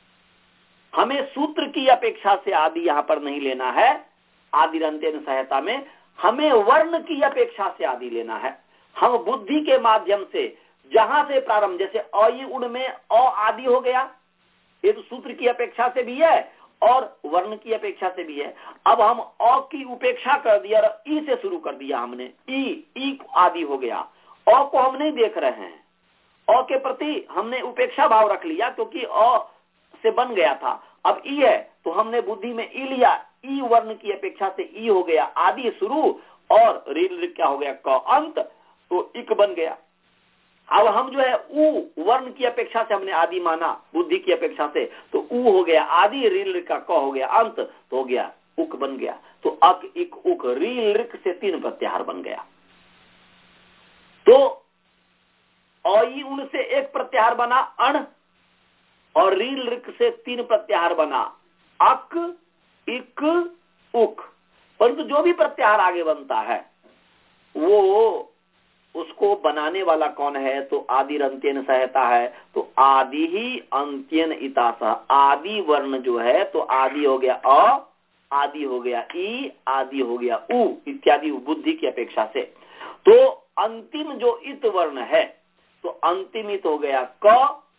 [SPEAKER 1] हमें सूत्र की अपेक्षा से आदि यहां पर नहीं लेना है। आदिरंत्येन सहेता में हमें वर्ण की अपेक्षा से आदि लेना है। हम बुद्धि के माध्यम से जहां से प्रारंभ, जैसे अ ई उड़ में अ आदि हो गया, ये तो सूत्र की अपेक्षा से भी है और वर्ण की अपेक्षा से भी है। अब हम अ की उपेक्षा कर दिया और ई से शुरू कर दिया हमने, ई ई आदि हो गया। अ को हम नहीं देख रहे हैं, अ के प्रति हमने उपेक्षा भाव रख लिया क्योंकि अ से बन गया था। अब ई है तो हमने बुद्धि में ई लिया, ई वर्ण की अपेक्षा से ई हो गया आदि शुरू, और रील क्या हो गया? क अंत, तो इक बन गया। अब हम जो है उ वर्ण की अपेक्षा से हमने आदि माना, बुद्धि की अपेक्षा से, तो उ हो गया आदि, रील का क हो गया अंत, तो हो गया उक बन गया। तो अक इक उक रील रिक से तीन प्रत्याहार बन गया। तो अई उन से एक प्रत्याहार बना अण, और रील रिक से तीन प्रत्याहार बना अक इक उक। परंतु जो भी प्रत्याहार आगे बनता है वो उसको बनाने वाला कौन है? तो आदिरंत्येन सहेता है। तो आदि ही अंत्येन इता सह। आदि वर्ण जो है तो आदि हो गया अ, आदि हो गया ई, आदि हो गया उ इत्यादि बुद्धि की अपेक्षा से। तो अंतिम जो इत वर्ण है तो अंतिम इत हो गया क।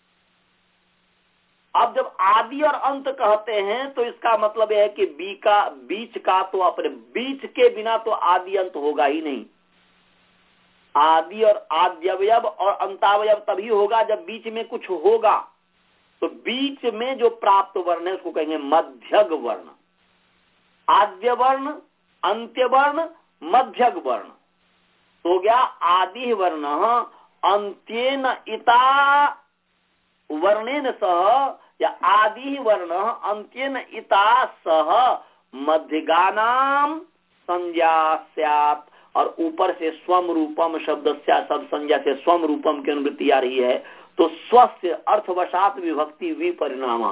[SPEAKER 1] अब जब आदि और अंत कहते हैं तो इसका मतलब यह है कि बी का बीच का, तो अपने बीच के बिना तो आदि अंत होगा ही नहीं। आदि और आद्यवयव और अंतावयव तभी होगा जब बीच में कुछ होगा। तो बीच में जो प्राप्त वर्ण है उसको कहेंगे मध्यग वर्ण। आद्य वर्ण, अंत्य वर्ण, मध्यग वर्ण। तो हो गया आदि वर्ण अंत्येन इता वर्णेन सह, या आदि वर्ण अंत्येन इता सह मध्यगानाम संज्ञा स्यात्। और ऊपर से स्वम रूपम शब्द सब संज्ञा से स्वम रूपम की अनुवृत्ति आ रही है। तो स्वस्य अर्थवशात विभक्ति विपरिणाम,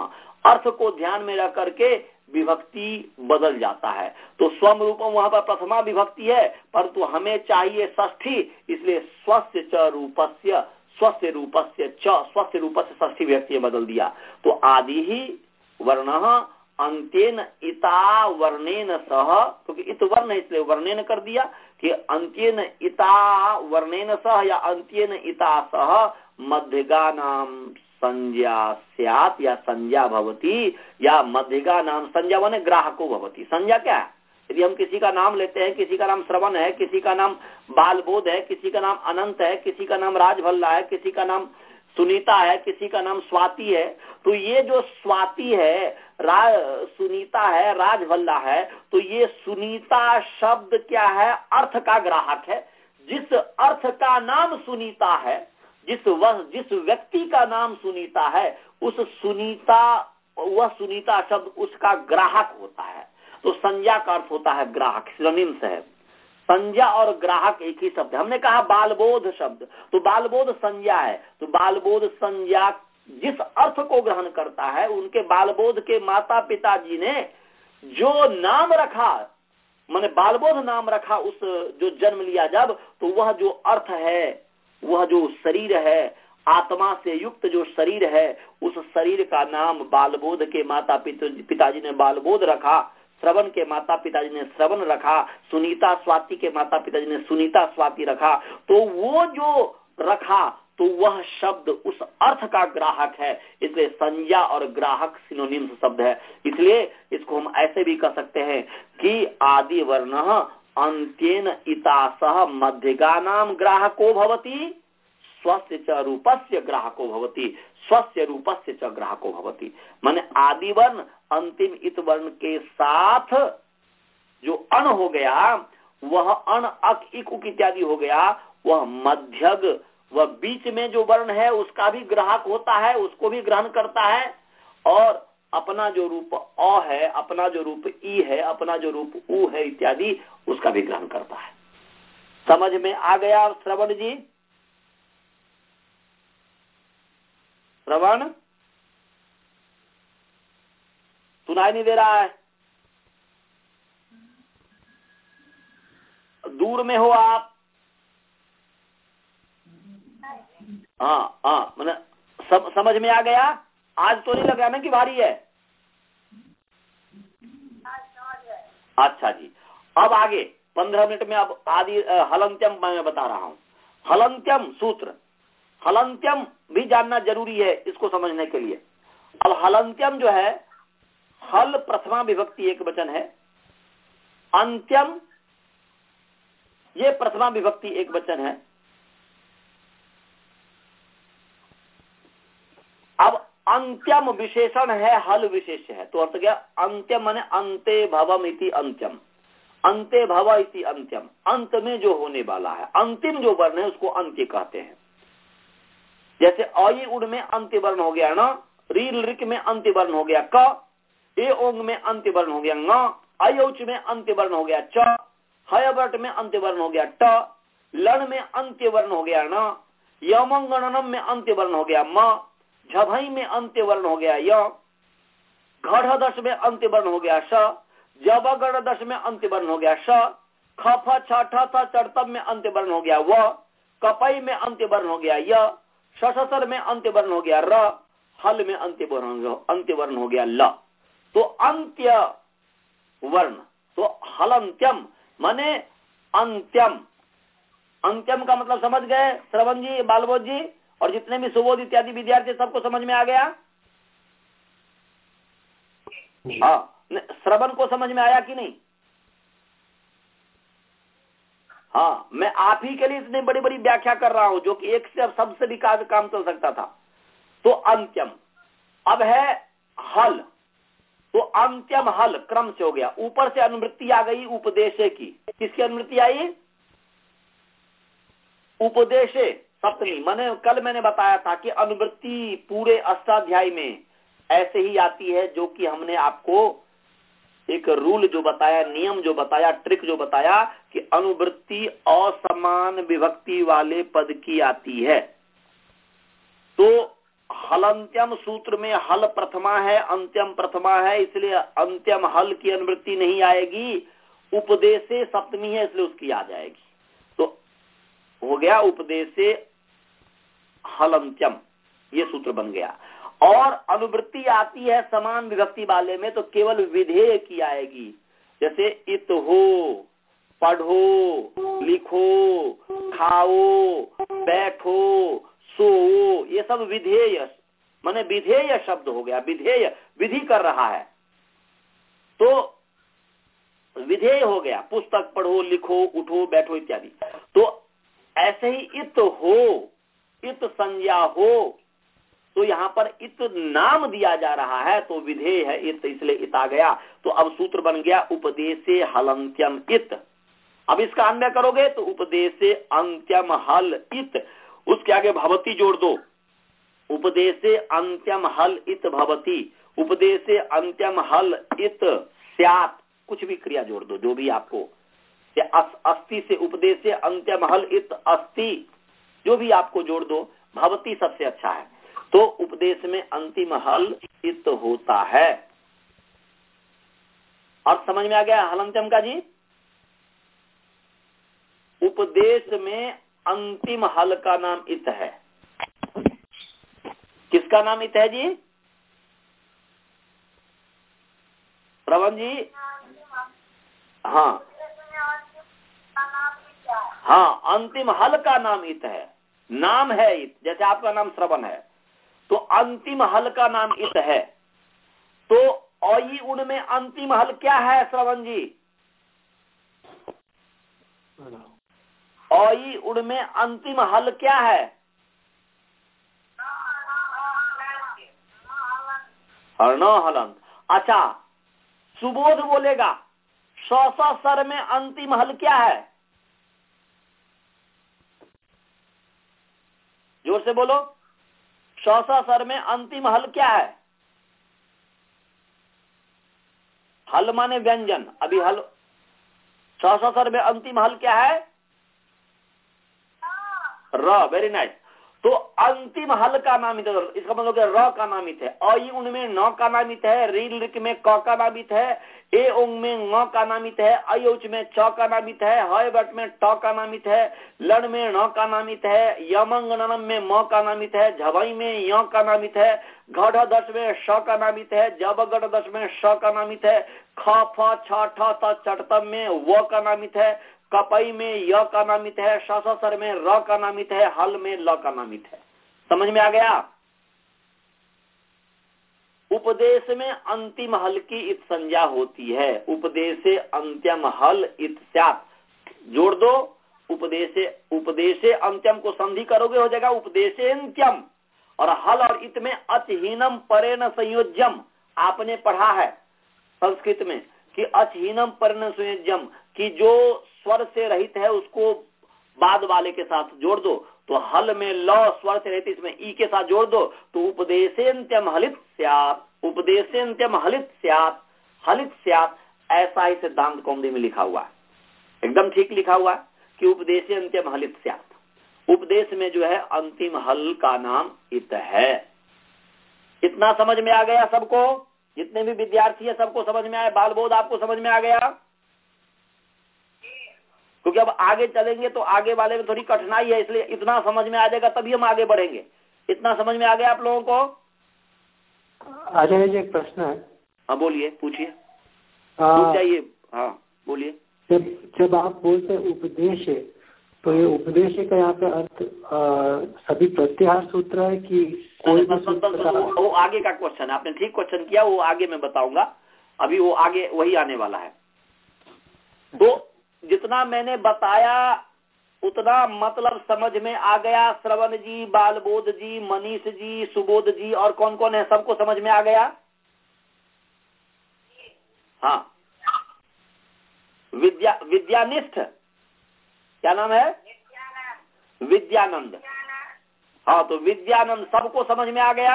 [SPEAKER 1] अर्थ को ध्यान में रख करके विभक्ति बदल जाता है। तो स्वम रूपम वहां पर प्रथमा विभक्ति है, परंतु हमें चाहिए षष्ठी, इसलिए स्वस्य च रूपस्य, स्वस्य रूपस्य च, स्वस्य रूपस्य षष्ठी विभक्ति बदल दिया। तो आदि ही वर्ण अंत्येन इता वर्णेन सह, क्योंकि इत वर्ण है इसलिए वर्णेन कर दिया कि अंत्येन इता वर्णेन सह या अंत्येन इता सह मध्यगा नाम संज्ञा स्यात् या संज्ञा भवती, या मध्यगा नाम संज्ञा माने ग्राहको भवती। संज्ञा क्या है? यदि हम किसी का नाम लेते हैं, किसी का नाम श्रवण है, किसी का नाम बालबोध है, किसी का नाम अनंत है, किसी का नाम राजभल्ला है, किसी का नाम सुनीता है, किसी का नाम स्वाति है, तो ये जो स्वाति है, राज सुनीता है, राजभल्ला है, तो ये सुनीता शब्द क्या है? अर्थ का ग्राहक है। जिस अर्थ का नाम सुनीता है, जिस वह जिस व्यक्ति का नाम सुनीता है, उस सुनीता, वह सुनीता शब्द उसका ग्राहक होता है। तो संज्ञा का अर्थ होता है ग्राहक, सिनोनिम्स है। संज्ञा और ग्राहक एक ही शब्द है। हमने कहा बालबोध शब्द, तो बालबोध संज्ञा है, तो बालबोध संज्ञा जिस अर्थ को ग्रहण करता है, उनके बालबोध के माता पिताजी ने जो नाम रखा, माने बालबोध नाम रखा, उस जो जन्म लिया जब, तो वह जो अर्थ है, वह जो शरीर है, आत्मा से युक्त जो शरीर है, उस शरीर का नाम बालबोध के माता पिताजी ने बालबोध रखा, श्रवण के माता पिताजी ने श्रवण रखा, सुनीता स्वाति के माता पिताजी ने सुनीता स्वाति रखा। तो वो जो रखा, तो वह शब्द उस अर्थ का ग्राहक है, इसलिए संज्ञा और ग्राहक सिनोनिम्स शब्द है। इसलिए इसको हम ऐसे भी कह सकते हैं कि आदि वर्ण अंत्येन इतासह मध्यगानाम ग्राहको भवति, स्वस्य च रूपस्य ग्राहको भवति, स्वस्य रूपस्य च ग्राहको भवति। माने आदि वर्ण अंतिम इत वर्ण के साथ जो अण हो गया, वह अण अक इक उक इत्यादि हो गया, वह मध्यग, वह बीच में जो वर्ण है उसका भी ग्राहक होता है, उसको भी ग्रहण करता है, और अपना जो रूप अ है, अपना जो रूप ई है, अपना जो रूप उ है इत्यादि, उसका भी ग्रहण करता है। समझ में आ गया श्रवण जी? श्रवण सुनाई नहीं दे रहा है? दूर में हो आप? हाँ हाँ, मैंने सब समझ में आ गया? आज तो नहीं लगा ना कि भारी है? अच्छा जी, अब आगे पंद्रह मिनट में अब आदि हलंत्यम मैं बता रहा हूँ। हलंत्यम सूत्र, हलंत्यम भी जानना जरूरी है इसको समझने के लिए। अब हलंत्यम जो है, हल प्रथमा विभक्ति एक वचन है, अंत्यम ये प्रथमा विभक्ति एक वचन है। अब अंत्यम विशेषण है, हल विशेष है, तो अर्थ क्या? अंत्यम माने अंते भवम इति अंत्यम, अंते भव इति अंत्यम, अंत में जो होने वाला है, अंतिम जो वर्ण है उसको अंत्य कहते हैं। जैसे अई उड़ में अंत्य वर्ण हो गया न, रील रिक में अंत्य वर्ण हो गया क, ए ओंग में अंत्य वर्ण हो गया ng, अयौच में अंत्य वर्ण हो गया च, हयवर्ट में अंत्य वर्ण हो गया ट, लण में अंत्य वर्ण हो गया न, यमंगणनम में अंत्य वर्ण हो गया म, झभई में अंत्य वर्ण हो गया य, घढ़दश में अंत्य वर्ण हो गया श, जबगढ़दश में अंत्य वर्ण हो गया श, खफ छठ चढ़तम में अंत्य वर्ण हो गया व, कपई में अंत्य वर्ण हो गया य, शशसर में अंत्य वर्ण हो गया र, हल में अंत्य वर्ण अंत्य वर्ण हो गया ल। तो अंत्य वर्ण, तो हलंत्यम माने अंत्यम। अंत्यम का मतलब समझ गए श्रवण जी, बालबोध जी, और जितने भी सुबोध इत्यादि विद्यार्थी, सबको समझ में आ गया? हाँ, श्रवण को समझ में आया कि नहीं? हाँ, मैं आप ही के लिए इतनी बड़ी बड़ी व्याख्या कर रहा हूं, जो कि एक से अब सबसे भी काम काम चल सकता था। तो अंत्यम, अब है हल, तो अंत्यम हल क्रम से हो गया। ऊपर से अनुवृत्ति आ गई उपदेशे की। किसकी अनुवृत्ति आई? उपदेशे सप्तमी। मैंने कल मैंने बताया था कि अनुवृत्ति पूरे अष्टाध्यायी में ऐसे ही आती है, जो कि हमने आपको एक रूल जो बताया, नियम जो बताया, ट्रिक जो बताया कि अनुवृत्ति असमान विभक्ति वाले पद की आती है। तो हलंत्यम सूत्र में हल प्रथमा है, अंत्यम प्रथमा है, इसलिए अंत्यम हल की अनुवृत्ति नहीं आएगी। उपदेशे सप्तमी है इसलिए उसकी आ जाएगी। तो हो गया उपदेशे हलंत्यम, ये सूत्र बन गया। और अनुवृत्ति आती है समान विभक्ति वाले में तो केवल विधेय की आएगी। जैसे इत हो, पढ़ो, लिखो, खाओ, बैठो, सो, ये सब विधेय माने विधेय शब्द हो गया। विधेय विधि कर रहा है तो विधेय हो गया। पुस्तक पढ़ो, लिखो, उठो, बैठो इत्यादि। तो ऐसे ही इत हो, इत संज्ञा हो, तो यहाँ पर इत नाम दिया जा रहा है तो विधेय है इत, इसलिए इत आ गया। तो अब सूत्र बन गया उपदेशे हलंत्यम इत। अब इसका अन्वय करोगे तो उपदेशे अंत्यम हल इत, उसके आगे भवती जोड़ दो। उपदेशे अंत्यम हल इत भवती, उपदेशे अंत्यम हल इत स्यात्, कुछ भी क्रिया जोड़ दो जो भी आपको। अस्ति से उपदेशे अंत्यम हल इत अस्ति, जो भी आपको जोड़ दो। भवती सबसे अच्छा है। तो उपदेश में अंतिम हल इत होता है। और समझ में आ गया हलंत्यम का जी? उपदेश में अंतिम हल का नाम इत है। किसका नाम इत है जी? श्रवण जी? हाँ हाँ, अंतिम हल का नाम इत है। नाम है इत, जैसे आपका नाम श्रवण है तो अंतिम हल का नाम इत है। तो औई उनमें अंतिम हल क्या है श्रवण जी? औई उनमें अंतिम हल क्या है? हर्ण हलंत। अच्छा, सुबोध बोलेगा सौ सौ सर में अंतिम हल क्या है? जोर से बोलो, सौ सौ सर में अंतिम हल क्या है? हल माने व्यंजन। अभी हल, सौ सौ सर में अंतिम हल क्या है? र। Very nice. तो अंतिम हल का नामित है, इसका मतलब र का नामित है। अ उनमें न का नामित है, री लिक में क का नामित है, ए ओंग में ng का नामित है, आई उच में च का नामित है, हय बट में ट का नामित है, लण में न का नामित है, यमंग ननम में म का नामित है, झवई में य का नामित है, घड़ दश में श का नामित है, जब गढ़ दश में श का नामित है, ख फ छ ठ त चटतम में व का नामित है, कपई में य का नामित है, सर में र का नामित है, हल में ल का नामित है। समझ में आ गया? उपदेश में अंतिम हल की इत संज्ञा होती है। उपदेशे अंत्यम हल इत स्यात्, जोड़ दो। उपदेशे उपदेशे अंत्यम को संधि करोगे हो जाएगा उपदेशे अंत्यम। और हल और इत में अचहीनम परेण संयोज्यम, आपने पढ़ा है संस्कृत में कि अचहीनम परेण संयोज्यम, कि जो स्वर से रहित है उसको बाद वाले के साथ जोड़ दो। तो हल में ल स्वर से रहित, इसमें ई के साथ जोड़ दो तो उपदेशेन्त्यम हलित स्यात्, उपदेशेन्त्यम हलित स्यात्, हलित स्यात्। ऐसा ही सिद्धांत कौमुदी में लिखा हुआ है, एकदम ठीक लिखा हुआ है कि उपदेशेन्त्यम हलित स्यात्। उपदेश में जो है अंतिम हल का नाम इत है। इतना समझ में आ गया सबको? जितने भी विद्यार्थी है सबको समझ में आया? बाल बोध आपको समझ में आ गया? क्योंकि अब आगे चलेंगे तो आगे वाले में थोड़ी कठिनाई है, इसलिए इतना समझ में आ जाएगा तभी हम आगे बढ़ेंगे। इतना समझ में आ गया आप लोगों को?
[SPEAKER 2] आचार्य जी एक प्रश्न है।
[SPEAKER 1] हाँ बोलिए, पूछिए, पूछ जाइए। हाँ बोलिए।
[SPEAKER 2] जब जब आप बोलते हैं उपदेश तो ये उपदेश का यहाँ पे अर्थ सभी प्रत्याहार सूत्र है कि कोई भी सूत्र?
[SPEAKER 1] वो आगे का क्वेश्चन, आपने ठीक क्वेश्चन किया, वो आगे मैं बताऊंगा। अभी वो आगे वही आने वाला है। तो जितना मैंने बताया उतना मतलब समझ में आ गया? श्रवण जी, बालबोध जी, मनीष जी, सुबोध जी और कौन कौन है, सबको समझ में आ गया? हाँ, विद्या विद्यानिष्ठ, क्या नाम है? विद्यानंद। हाँ, तो विद्यानंद सबको समझ में आ गया?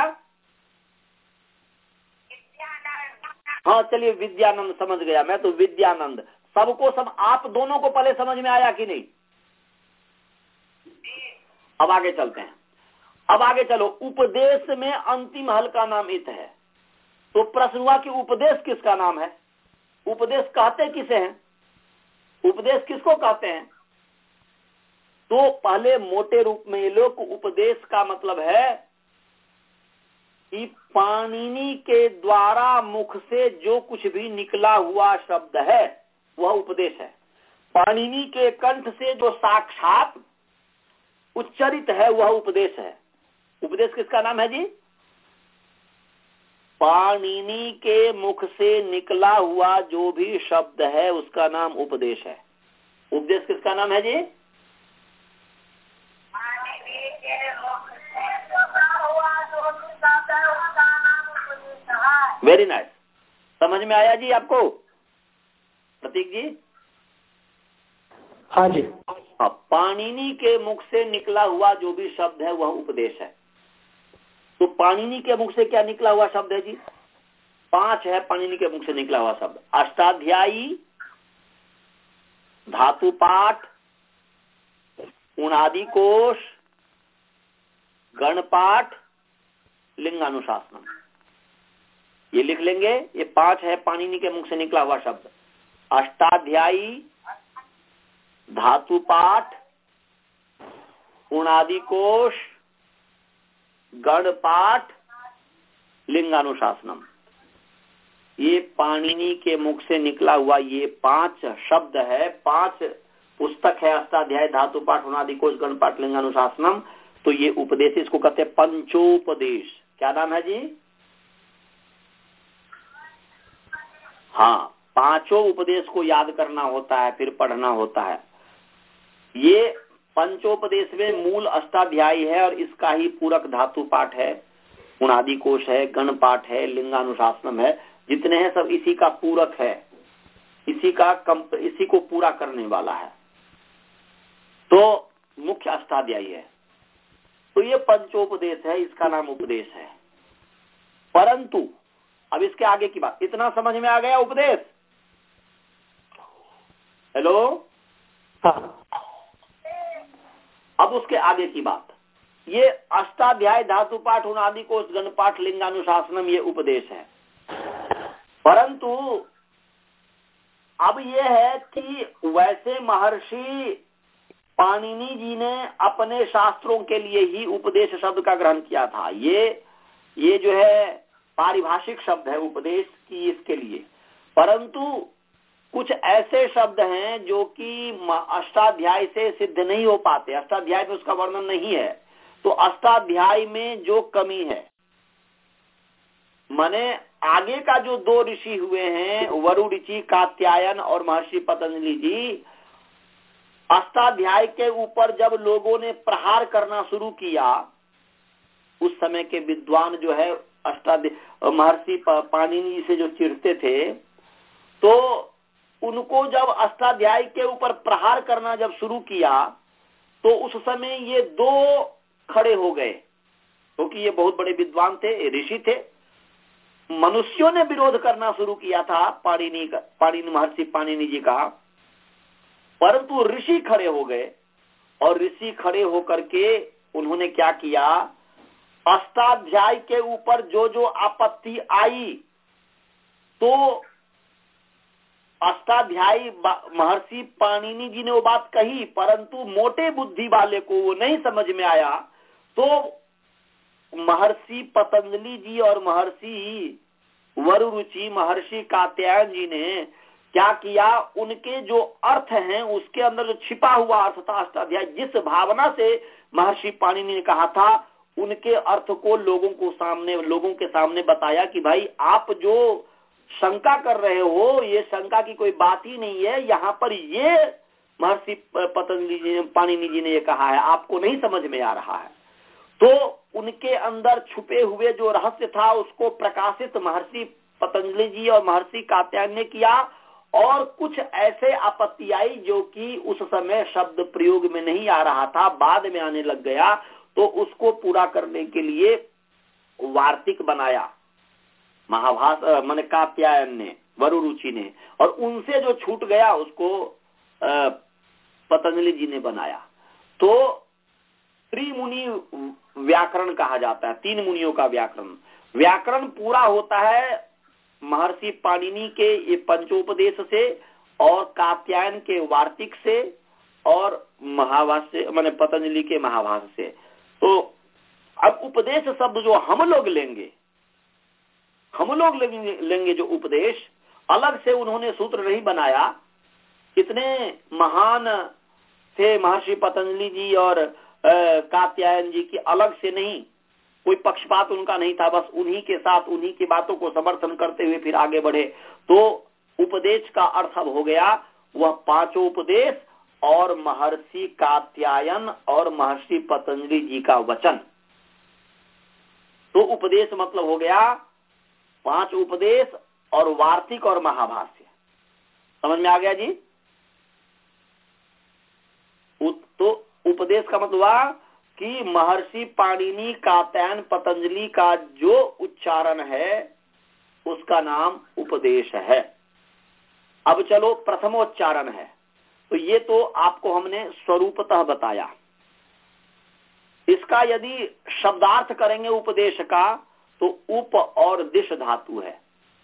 [SPEAKER 1] हाँ चलिए, विद्यानंद समझ गया मैं, तो विद्यानंद सबको सम, आप दोनों को पहले समझ में आया कि नहीं? अब आगे चलते हैं। अब आगे चलो, उपदेश में अंतिम हल का नाम इत है। तो प्रश्न हुआ कि उपदेश किसका नाम है? उपदेश कहते किसे हैं? उपदेश किसको कहते हैं? तो पहले मोटे रूप में ये लोग, उपदेश का मतलब है कि पाणिनि के द्वारा मुख से जो कुछ भी निकला हुआ शब्द है वह उपदेश है। पाणिनि के कंठ से जो साक्षात उच्चरित है वह उपदेश है। उपदेश किसका नाम है जी? पाणिनि के मुख से निकला हुआ जो भी शब्द है उसका नाम उपदेश है। उपदेश किसका नाम है जी? वेरी नाइस, समझ में आया जी आपको प्रतीक जी?
[SPEAKER 2] हाँ जी।
[SPEAKER 1] हाँ, पाणिनि के मुख से निकला हुआ जो भी शब्द है वह उपदेश है। तो पाणिनि के मुख से क्या निकला हुआ शब्द है जी? पांच है पाणिनि के मुख से निकला हुआ शब्द। अष्टाध्यायी, धातुपाठ, उणादि कोश, गणपाठ, लिंगानुशासनम। ये लिख लेंगे, ये पांच है पाणिनि के मुख से निकला हुआ शब्द। अष्टाध्यायी, धातुपाठ, उणादि कोश, गणपाठ, लिंगानुशासनम। ये पाणिनि के मुख से निकला हुआ ये पांच शब्द है, पांच पुस्तक है, अष्टाध्याय, धातुपाठ, उणादि कोश, गणपाठ, लिंगानुशासनम। तो ये उपदेश, इसको कहते हैं पंचोपदेश। क्या नाम है जी? हाँ, पांचों उपदेश को याद करना होता है, फिर पढ़ना होता है। ये पंचोपदेश में मूल अष्टाध्यायी है और इसका ही पूरक धातु पाठ है, उणादि कोश है, गण पाठ है, लिंगानुशासनम है। जितने हैं सब इसी का पूरक है, इसी का कंप, इसी को पूरा करने वाला है। तो मुख्य अष्टाध्यायी है। तो ये पंचोपदेश है, इसका नाम उपदेश है। परंतु अब इसके आगे की बात, इतना समझ में आ गया उपदेश? हेलो,
[SPEAKER 2] हाँ।
[SPEAKER 1] अब उसके आगे की बात, ये अष्टाध्याय, धातु पाठ, उणादि कोश, गण पाठ, लिंगानुशासनम, ये उपदेश है। परंतु अब ये है कि वैसे महर्षि पाणिनि जी ने अपने शास्त्रों के लिए ही उपदेश शब्द का ग्रहण किया था। ये ये जो है पारिभाषिक शब्द है उपदेश की इसके लिए। परंतु कुछ ऐसे शब्द हैं जो कि अष्टाध्याय से सिद्ध नहीं हो पाते, अष्टाध्याय में उसका वर्णन नहीं है। तो अष्टाध्याय में जो कमी है, माने आगे का जो दो ऋषि हुए हैं, वरु ऋषि कात्यायन और महर्षि पतंजलि जी, अष्टाध्याय के ऊपर जब लोगों ने प्रहार करना शुरू किया, उस समय के विद्वान जो है अष्टाध्याय महर्षि पाणिनि जी से जो चिढ़ते थे, तो उनको जब अष्टाध्याय के ऊपर प्रहार करना जब शुरू किया, तो उस समय ये दो खड़े हो गए, क्योंकि ये बहुत बड़े विद्वान थे, ऋषि थे। मनुष्यों ने विरोध करना शुरू किया था पाणिनि का, पाणिनि महर्षि पाणिनि जी का, परंतु ऋषि खड़े हो गए। और ऋषि खड़े होकर के उन्होंने क्या किया, अष्टाध्याय के ऊपर जो जो आपत्ति आई, तो अष्टाध्यायी महर्षि पाणिनि जी ने वो बात कही, परंतु मोटे बुद्धि वाले को वो नहीं समझ में आया। तो महर्षि पतंजलि जी और महर्षि वरुरुचि, महर्षि कात्यायन जी ने क्या किया, उनके जो अर्थ हैं उसके अंदर जो छिपा हुआ अर्थ था अष्टाध्याय, जिस भावना से महर्षि पाणिनि ने कहा था, उनके अर्थ को लोगों को सामने लोगों के सामने बताया कि भाई आप जो शंका कर रहे हो, ये शंका की कोई बात ही नहीं है। यहाँ पर ये महर्षि पतंजलि जी ने, पाणिनि जी ने ये कहा है, आपको नहीं समझ में आ रहा है। तो उनके अंदर छुपे हुए जो रहस्य था उसको प्रकाशित महर्षि पतंजलि जी और महर्षि कात्यायन ने किया। और कुछ ऐसे आपत्ति आई जो कि उस समय शब्द प्रयोग में नहीं आ रहा था, बाद में आने लग गया। तो उसको पूरा करने के लिए वार्तिक बनाया महाभास माने कात्यायन ने, वरुरुचि ने, और उनसे जो छूट गया उसको पतंजलि जी ने बनाया। तो त्रिमुनि व्याकरण कहा जाता है, तीन मुनियों का व्याकरण। व्याकरण पूरा होता है महर्षि पाणिनि के ये पंचोपदेश से और कात्यायन के वार्तिक से और महाभाष्य माने पतंजलि के महाभाष्य से। तो अब उपदेश शब्द जो हम लोग लेंगे, हम लोग लेंगे, लेंगे जो उपदेश, अलग से उन्होंने सूत्र नहीं बनाया। कितने महान थे महर्षि पतंजलि जी और कात्यायन जी की, अलग से नहीं, कोई पक्षपात उनका नहीं था, बस उन्हीं के साथ उन्हीं की बातों को समर्थन करते हुए फिर आगे बढ़े। तो उपदेश का अर्थ अब हो गया वह पांचों उपदेश और महर्षि कात्यायन और महर्षि पतंजलि जी का वचन। तो उपदेश मतलब हो गया पांच उपदेश और वार्तिक और महाभाष्य। समझ में आ गया जी? तो उपदेश का मतलब हुआ कि महर्षि पाणिनि कात्यायन पतंजलि का जो उच्चारण है उसका नाम उपदेश है। अब चलो प्रथमोच्चारण है, तो ये तो आपको हमने स्वरूपतः बताया। इसका यदि शब्दार्थ करेंगे उपदेश का तो उप और दिश धातु है।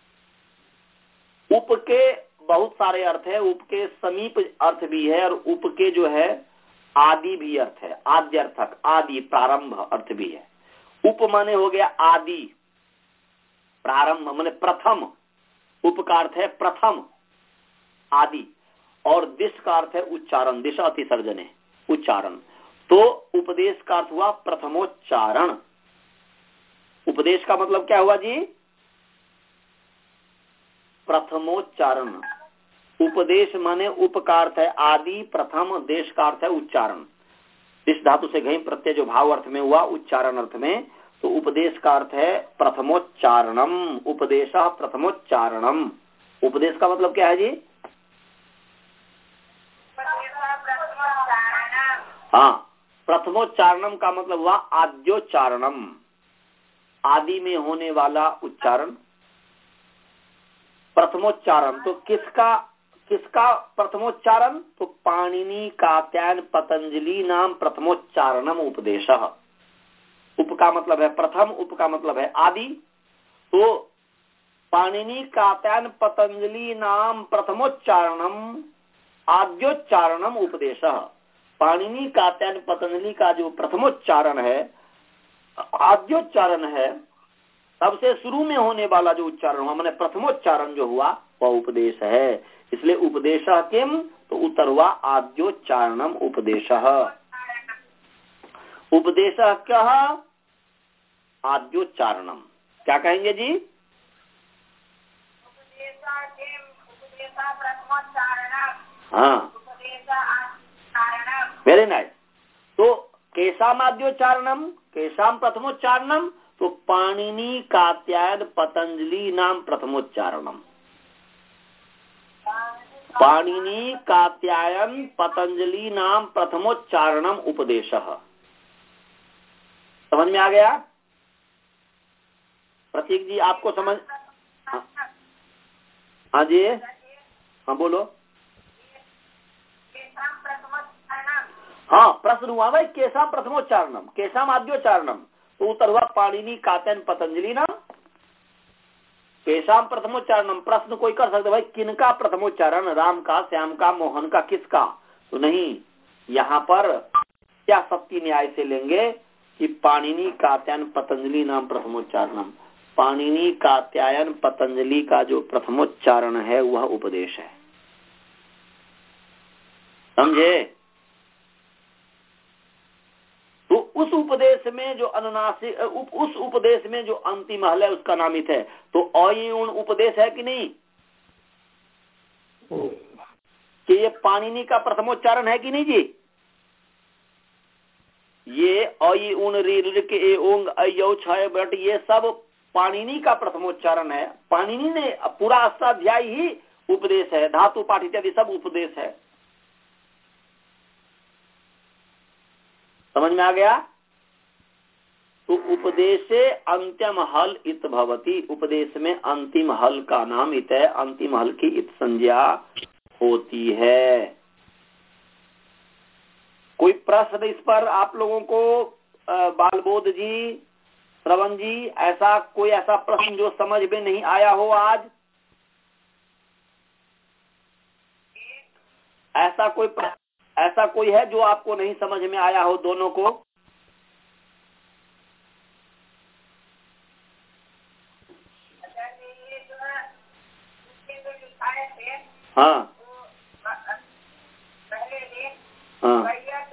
[SPEAKER 1] उप के बहुत सारे अर्थ है, उप के समीप अर्थ भी है और उप के जो है आदि भी अर्थ है, आद्यर्थक, आदि प्रारंभ अर्थ भी है। उप माने हो गया आदि, प्रारंभ माने प्रथम, उप का अर्थ है प्रथम आदि, और दिश का अर्थ है उच्चारण, दिशा अतिसर्जन है उच्चारण। तो उपदेश का अर्थ हुआ प्रथमोच्चारण। उपदेश का मतलब क्या हुआ जी? प्रथमोच्चारण। उपदेश माने उप का अर्थ है आदि, प्रथम, देश का अर्थ है उच्चारण। इस धातु से घई प्रत्यय जो भाव अर्थ में हुआ उच्चारण अर्थ में, तो उपदेश का अर्थ है प्रथमोच्चारणम। उपदेश प्रथमोच्चारणम। उपदेश का मतलब क्या है जी? हाँ, प्रथमोच्चारणम का मतलब हुआ आद्योच्चारणम, आदि में होने वाला उच्चारण। प्रथमोच्चारण तो किसका किसका प्रथमोच्चारण? तो पाणिनि कात्यायन पतंजलि नाम प्रथमोच्चारणम उपदेश। उप का मतलब है प्रथम, उप का मतलब है आदि। तो पाणिनि कात्यायन पतंजलि नाम प्रथमोच्चारणम आद्योच्चारणम उपदेश। पाणिनि कात्यायन पतंजलि का जो प्रथमोच्चारण है, आद्योच्चारण है, सबसे शुरू में होने वाला जो उच्चारण हुआ, मैंने प्रथमोच्चारण जो हुआ वह उपदेश है। इसलिए उपदेश किम, तो उत्तर हुआ आद्योच्चारणम उपदेश। उपदेश क्या? आद्योच्चारणम। क्या कहेंगे जी? हाँ, वेरी नाइस। तो केशाम आद्योच्चारणम, केशाम प्रथमोच्चारणम, तो पाणिनि कात्यायन पतंजलि नाम प्रथमोच्चारणम। पाणिनि कात्यायन पतंजलि नाम प्रथमोच्चारणम उपदेश। समझ में आ गया? प्रतीक जी आपको समझ? हाँ जी, हाँ बोलो। हाँ, प्रश्न हुआ भाई केशाम प्रथमोच्चारणम, केशाम आद्योच्चारणम, तो उत्तर हुआ पाणिनि कात्यायन पतंजलि नाम केशाम प्रथमोच्चारणम। प्रश्न कोई कर सकते भाई किनका प्रथमोच्चारण, राम का, श्याम का, मोहन का, किसका? तो नहीं, यहाँ पर क्या सत्य न्याय से लेंगे कि पाणिनि कात्यायन पतंजलि नाम प्रथमोच्चारणम। पाणिनि कात्यायन पतंजलि का जो प्रथमोच्चारण है वह उपदेश है। समझे? तो उस उपदेश में जो अनुनासिक उप, उस उपदेश में जो अंतिम हल है उसका नाम इत है। तो अयुण उपदेश है कि नहीं? कि ये पाणिनि का प्रथमोच्चारण है कि नहीं जी? ये अयुण ऋ के ए ओंग अयौ छय बट ये सब पाणिनि का प्रथमोच्चारण है। पाणिनि ने पूरा अष्टाध्याय ही उपदेश है, धातु पाठ इत्यादि सब उपदेश है। समझ में आ गया? तो उपदेशे अंत्यम हल इत भवति। उपदेश में अंतिम हल का नाम इत है, अंतिम हल की इत संज्ञा होती है। कोई प्रश्न इस पर आप लोगों को? बालबोध जी, श्रवण जी, ऐसा कोई ऐसा प्रश्न जो समझ में नहीं आया हो आज? ऐसा कोई ऐसा कोई है जो आपको नहीं समझ में आया हो दोनों को? हाँ हाँ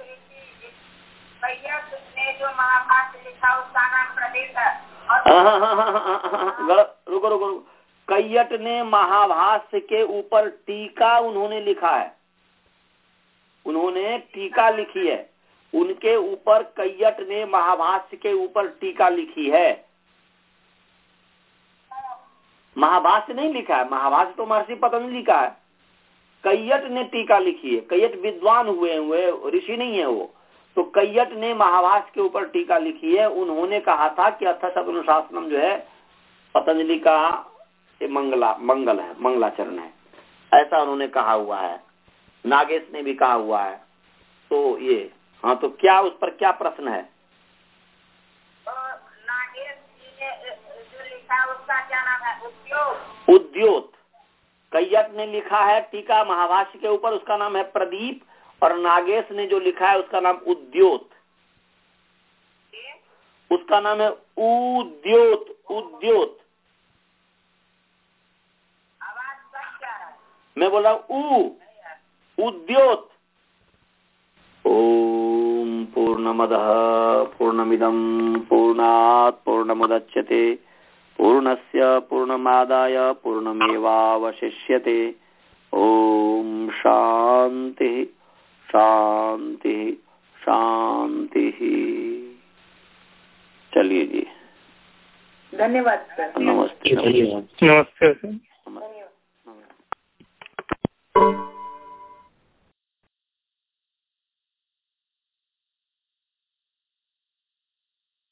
[SPEAKER 3] जो महाभाष्य लिखा उसका नाम प्रदेश है।
[SPEAKER 1] हाँ हाँ हाँ रुको रुको रुको। कैयट ने महाभाष्य के ऊपर टीका उन्होंने लिखा है, उन्होंने टीका लिखी है, उनके ऊपर कैयट ने महाभाष्य के ऊपर टीका लिखी है। महाभाष्य नहीं लिखा है, महाभाष्य तो महर्षि पतंजलि का है। कैयट ने टीका लिखी है। कैयट विद्वान हुए हुए ऋषि नहीं है वो, तो कैयट ने महाभाष्य के ऊपर टीका लिखी है। उन्होंने कहा था कि अथ शतनुशासनम जो है पतंजलि का ये मंगला मंगल है, मंगलाचरण है, ऐसा उन्होंने कहा हुआ है। नागेश ने भी कहा हुआ है। तो ये हाँ, तो क्या उस पर क्या प्रश्न है?
[SPEAKER 3] तो नागेश जी ने जो लिखा उसका क्या नाम है? उद्योत।
[SPEAKER 1] उद्योत। कैयट ने लिखा है टीका महाभाष्य के ऊपर, उसका नाम है प्रदीप, और नागेश ने जो लिखा है उसका नाम उद्योत, उसका नाम है उद्योत। उद्योत
[SPEAKER 3] आवाज कट जा रहा है।
[SPEAKER 1] मैं बोल रहा हूँ उ उद्योत। ओम पूर्णमदः पूर्णमिदं पूर्णात् पूर्णमुदच्यते पूर्णस्य पूर्णमादाय पूर्णमेवावशिष्यते। ओम शांति शांति शांति। चलिए जी,
[SPEAKER 3] धन्यवाद सर।
[SPEAKER 1] नमस्ते।
[SPEAKER 2] नमस्ते सर।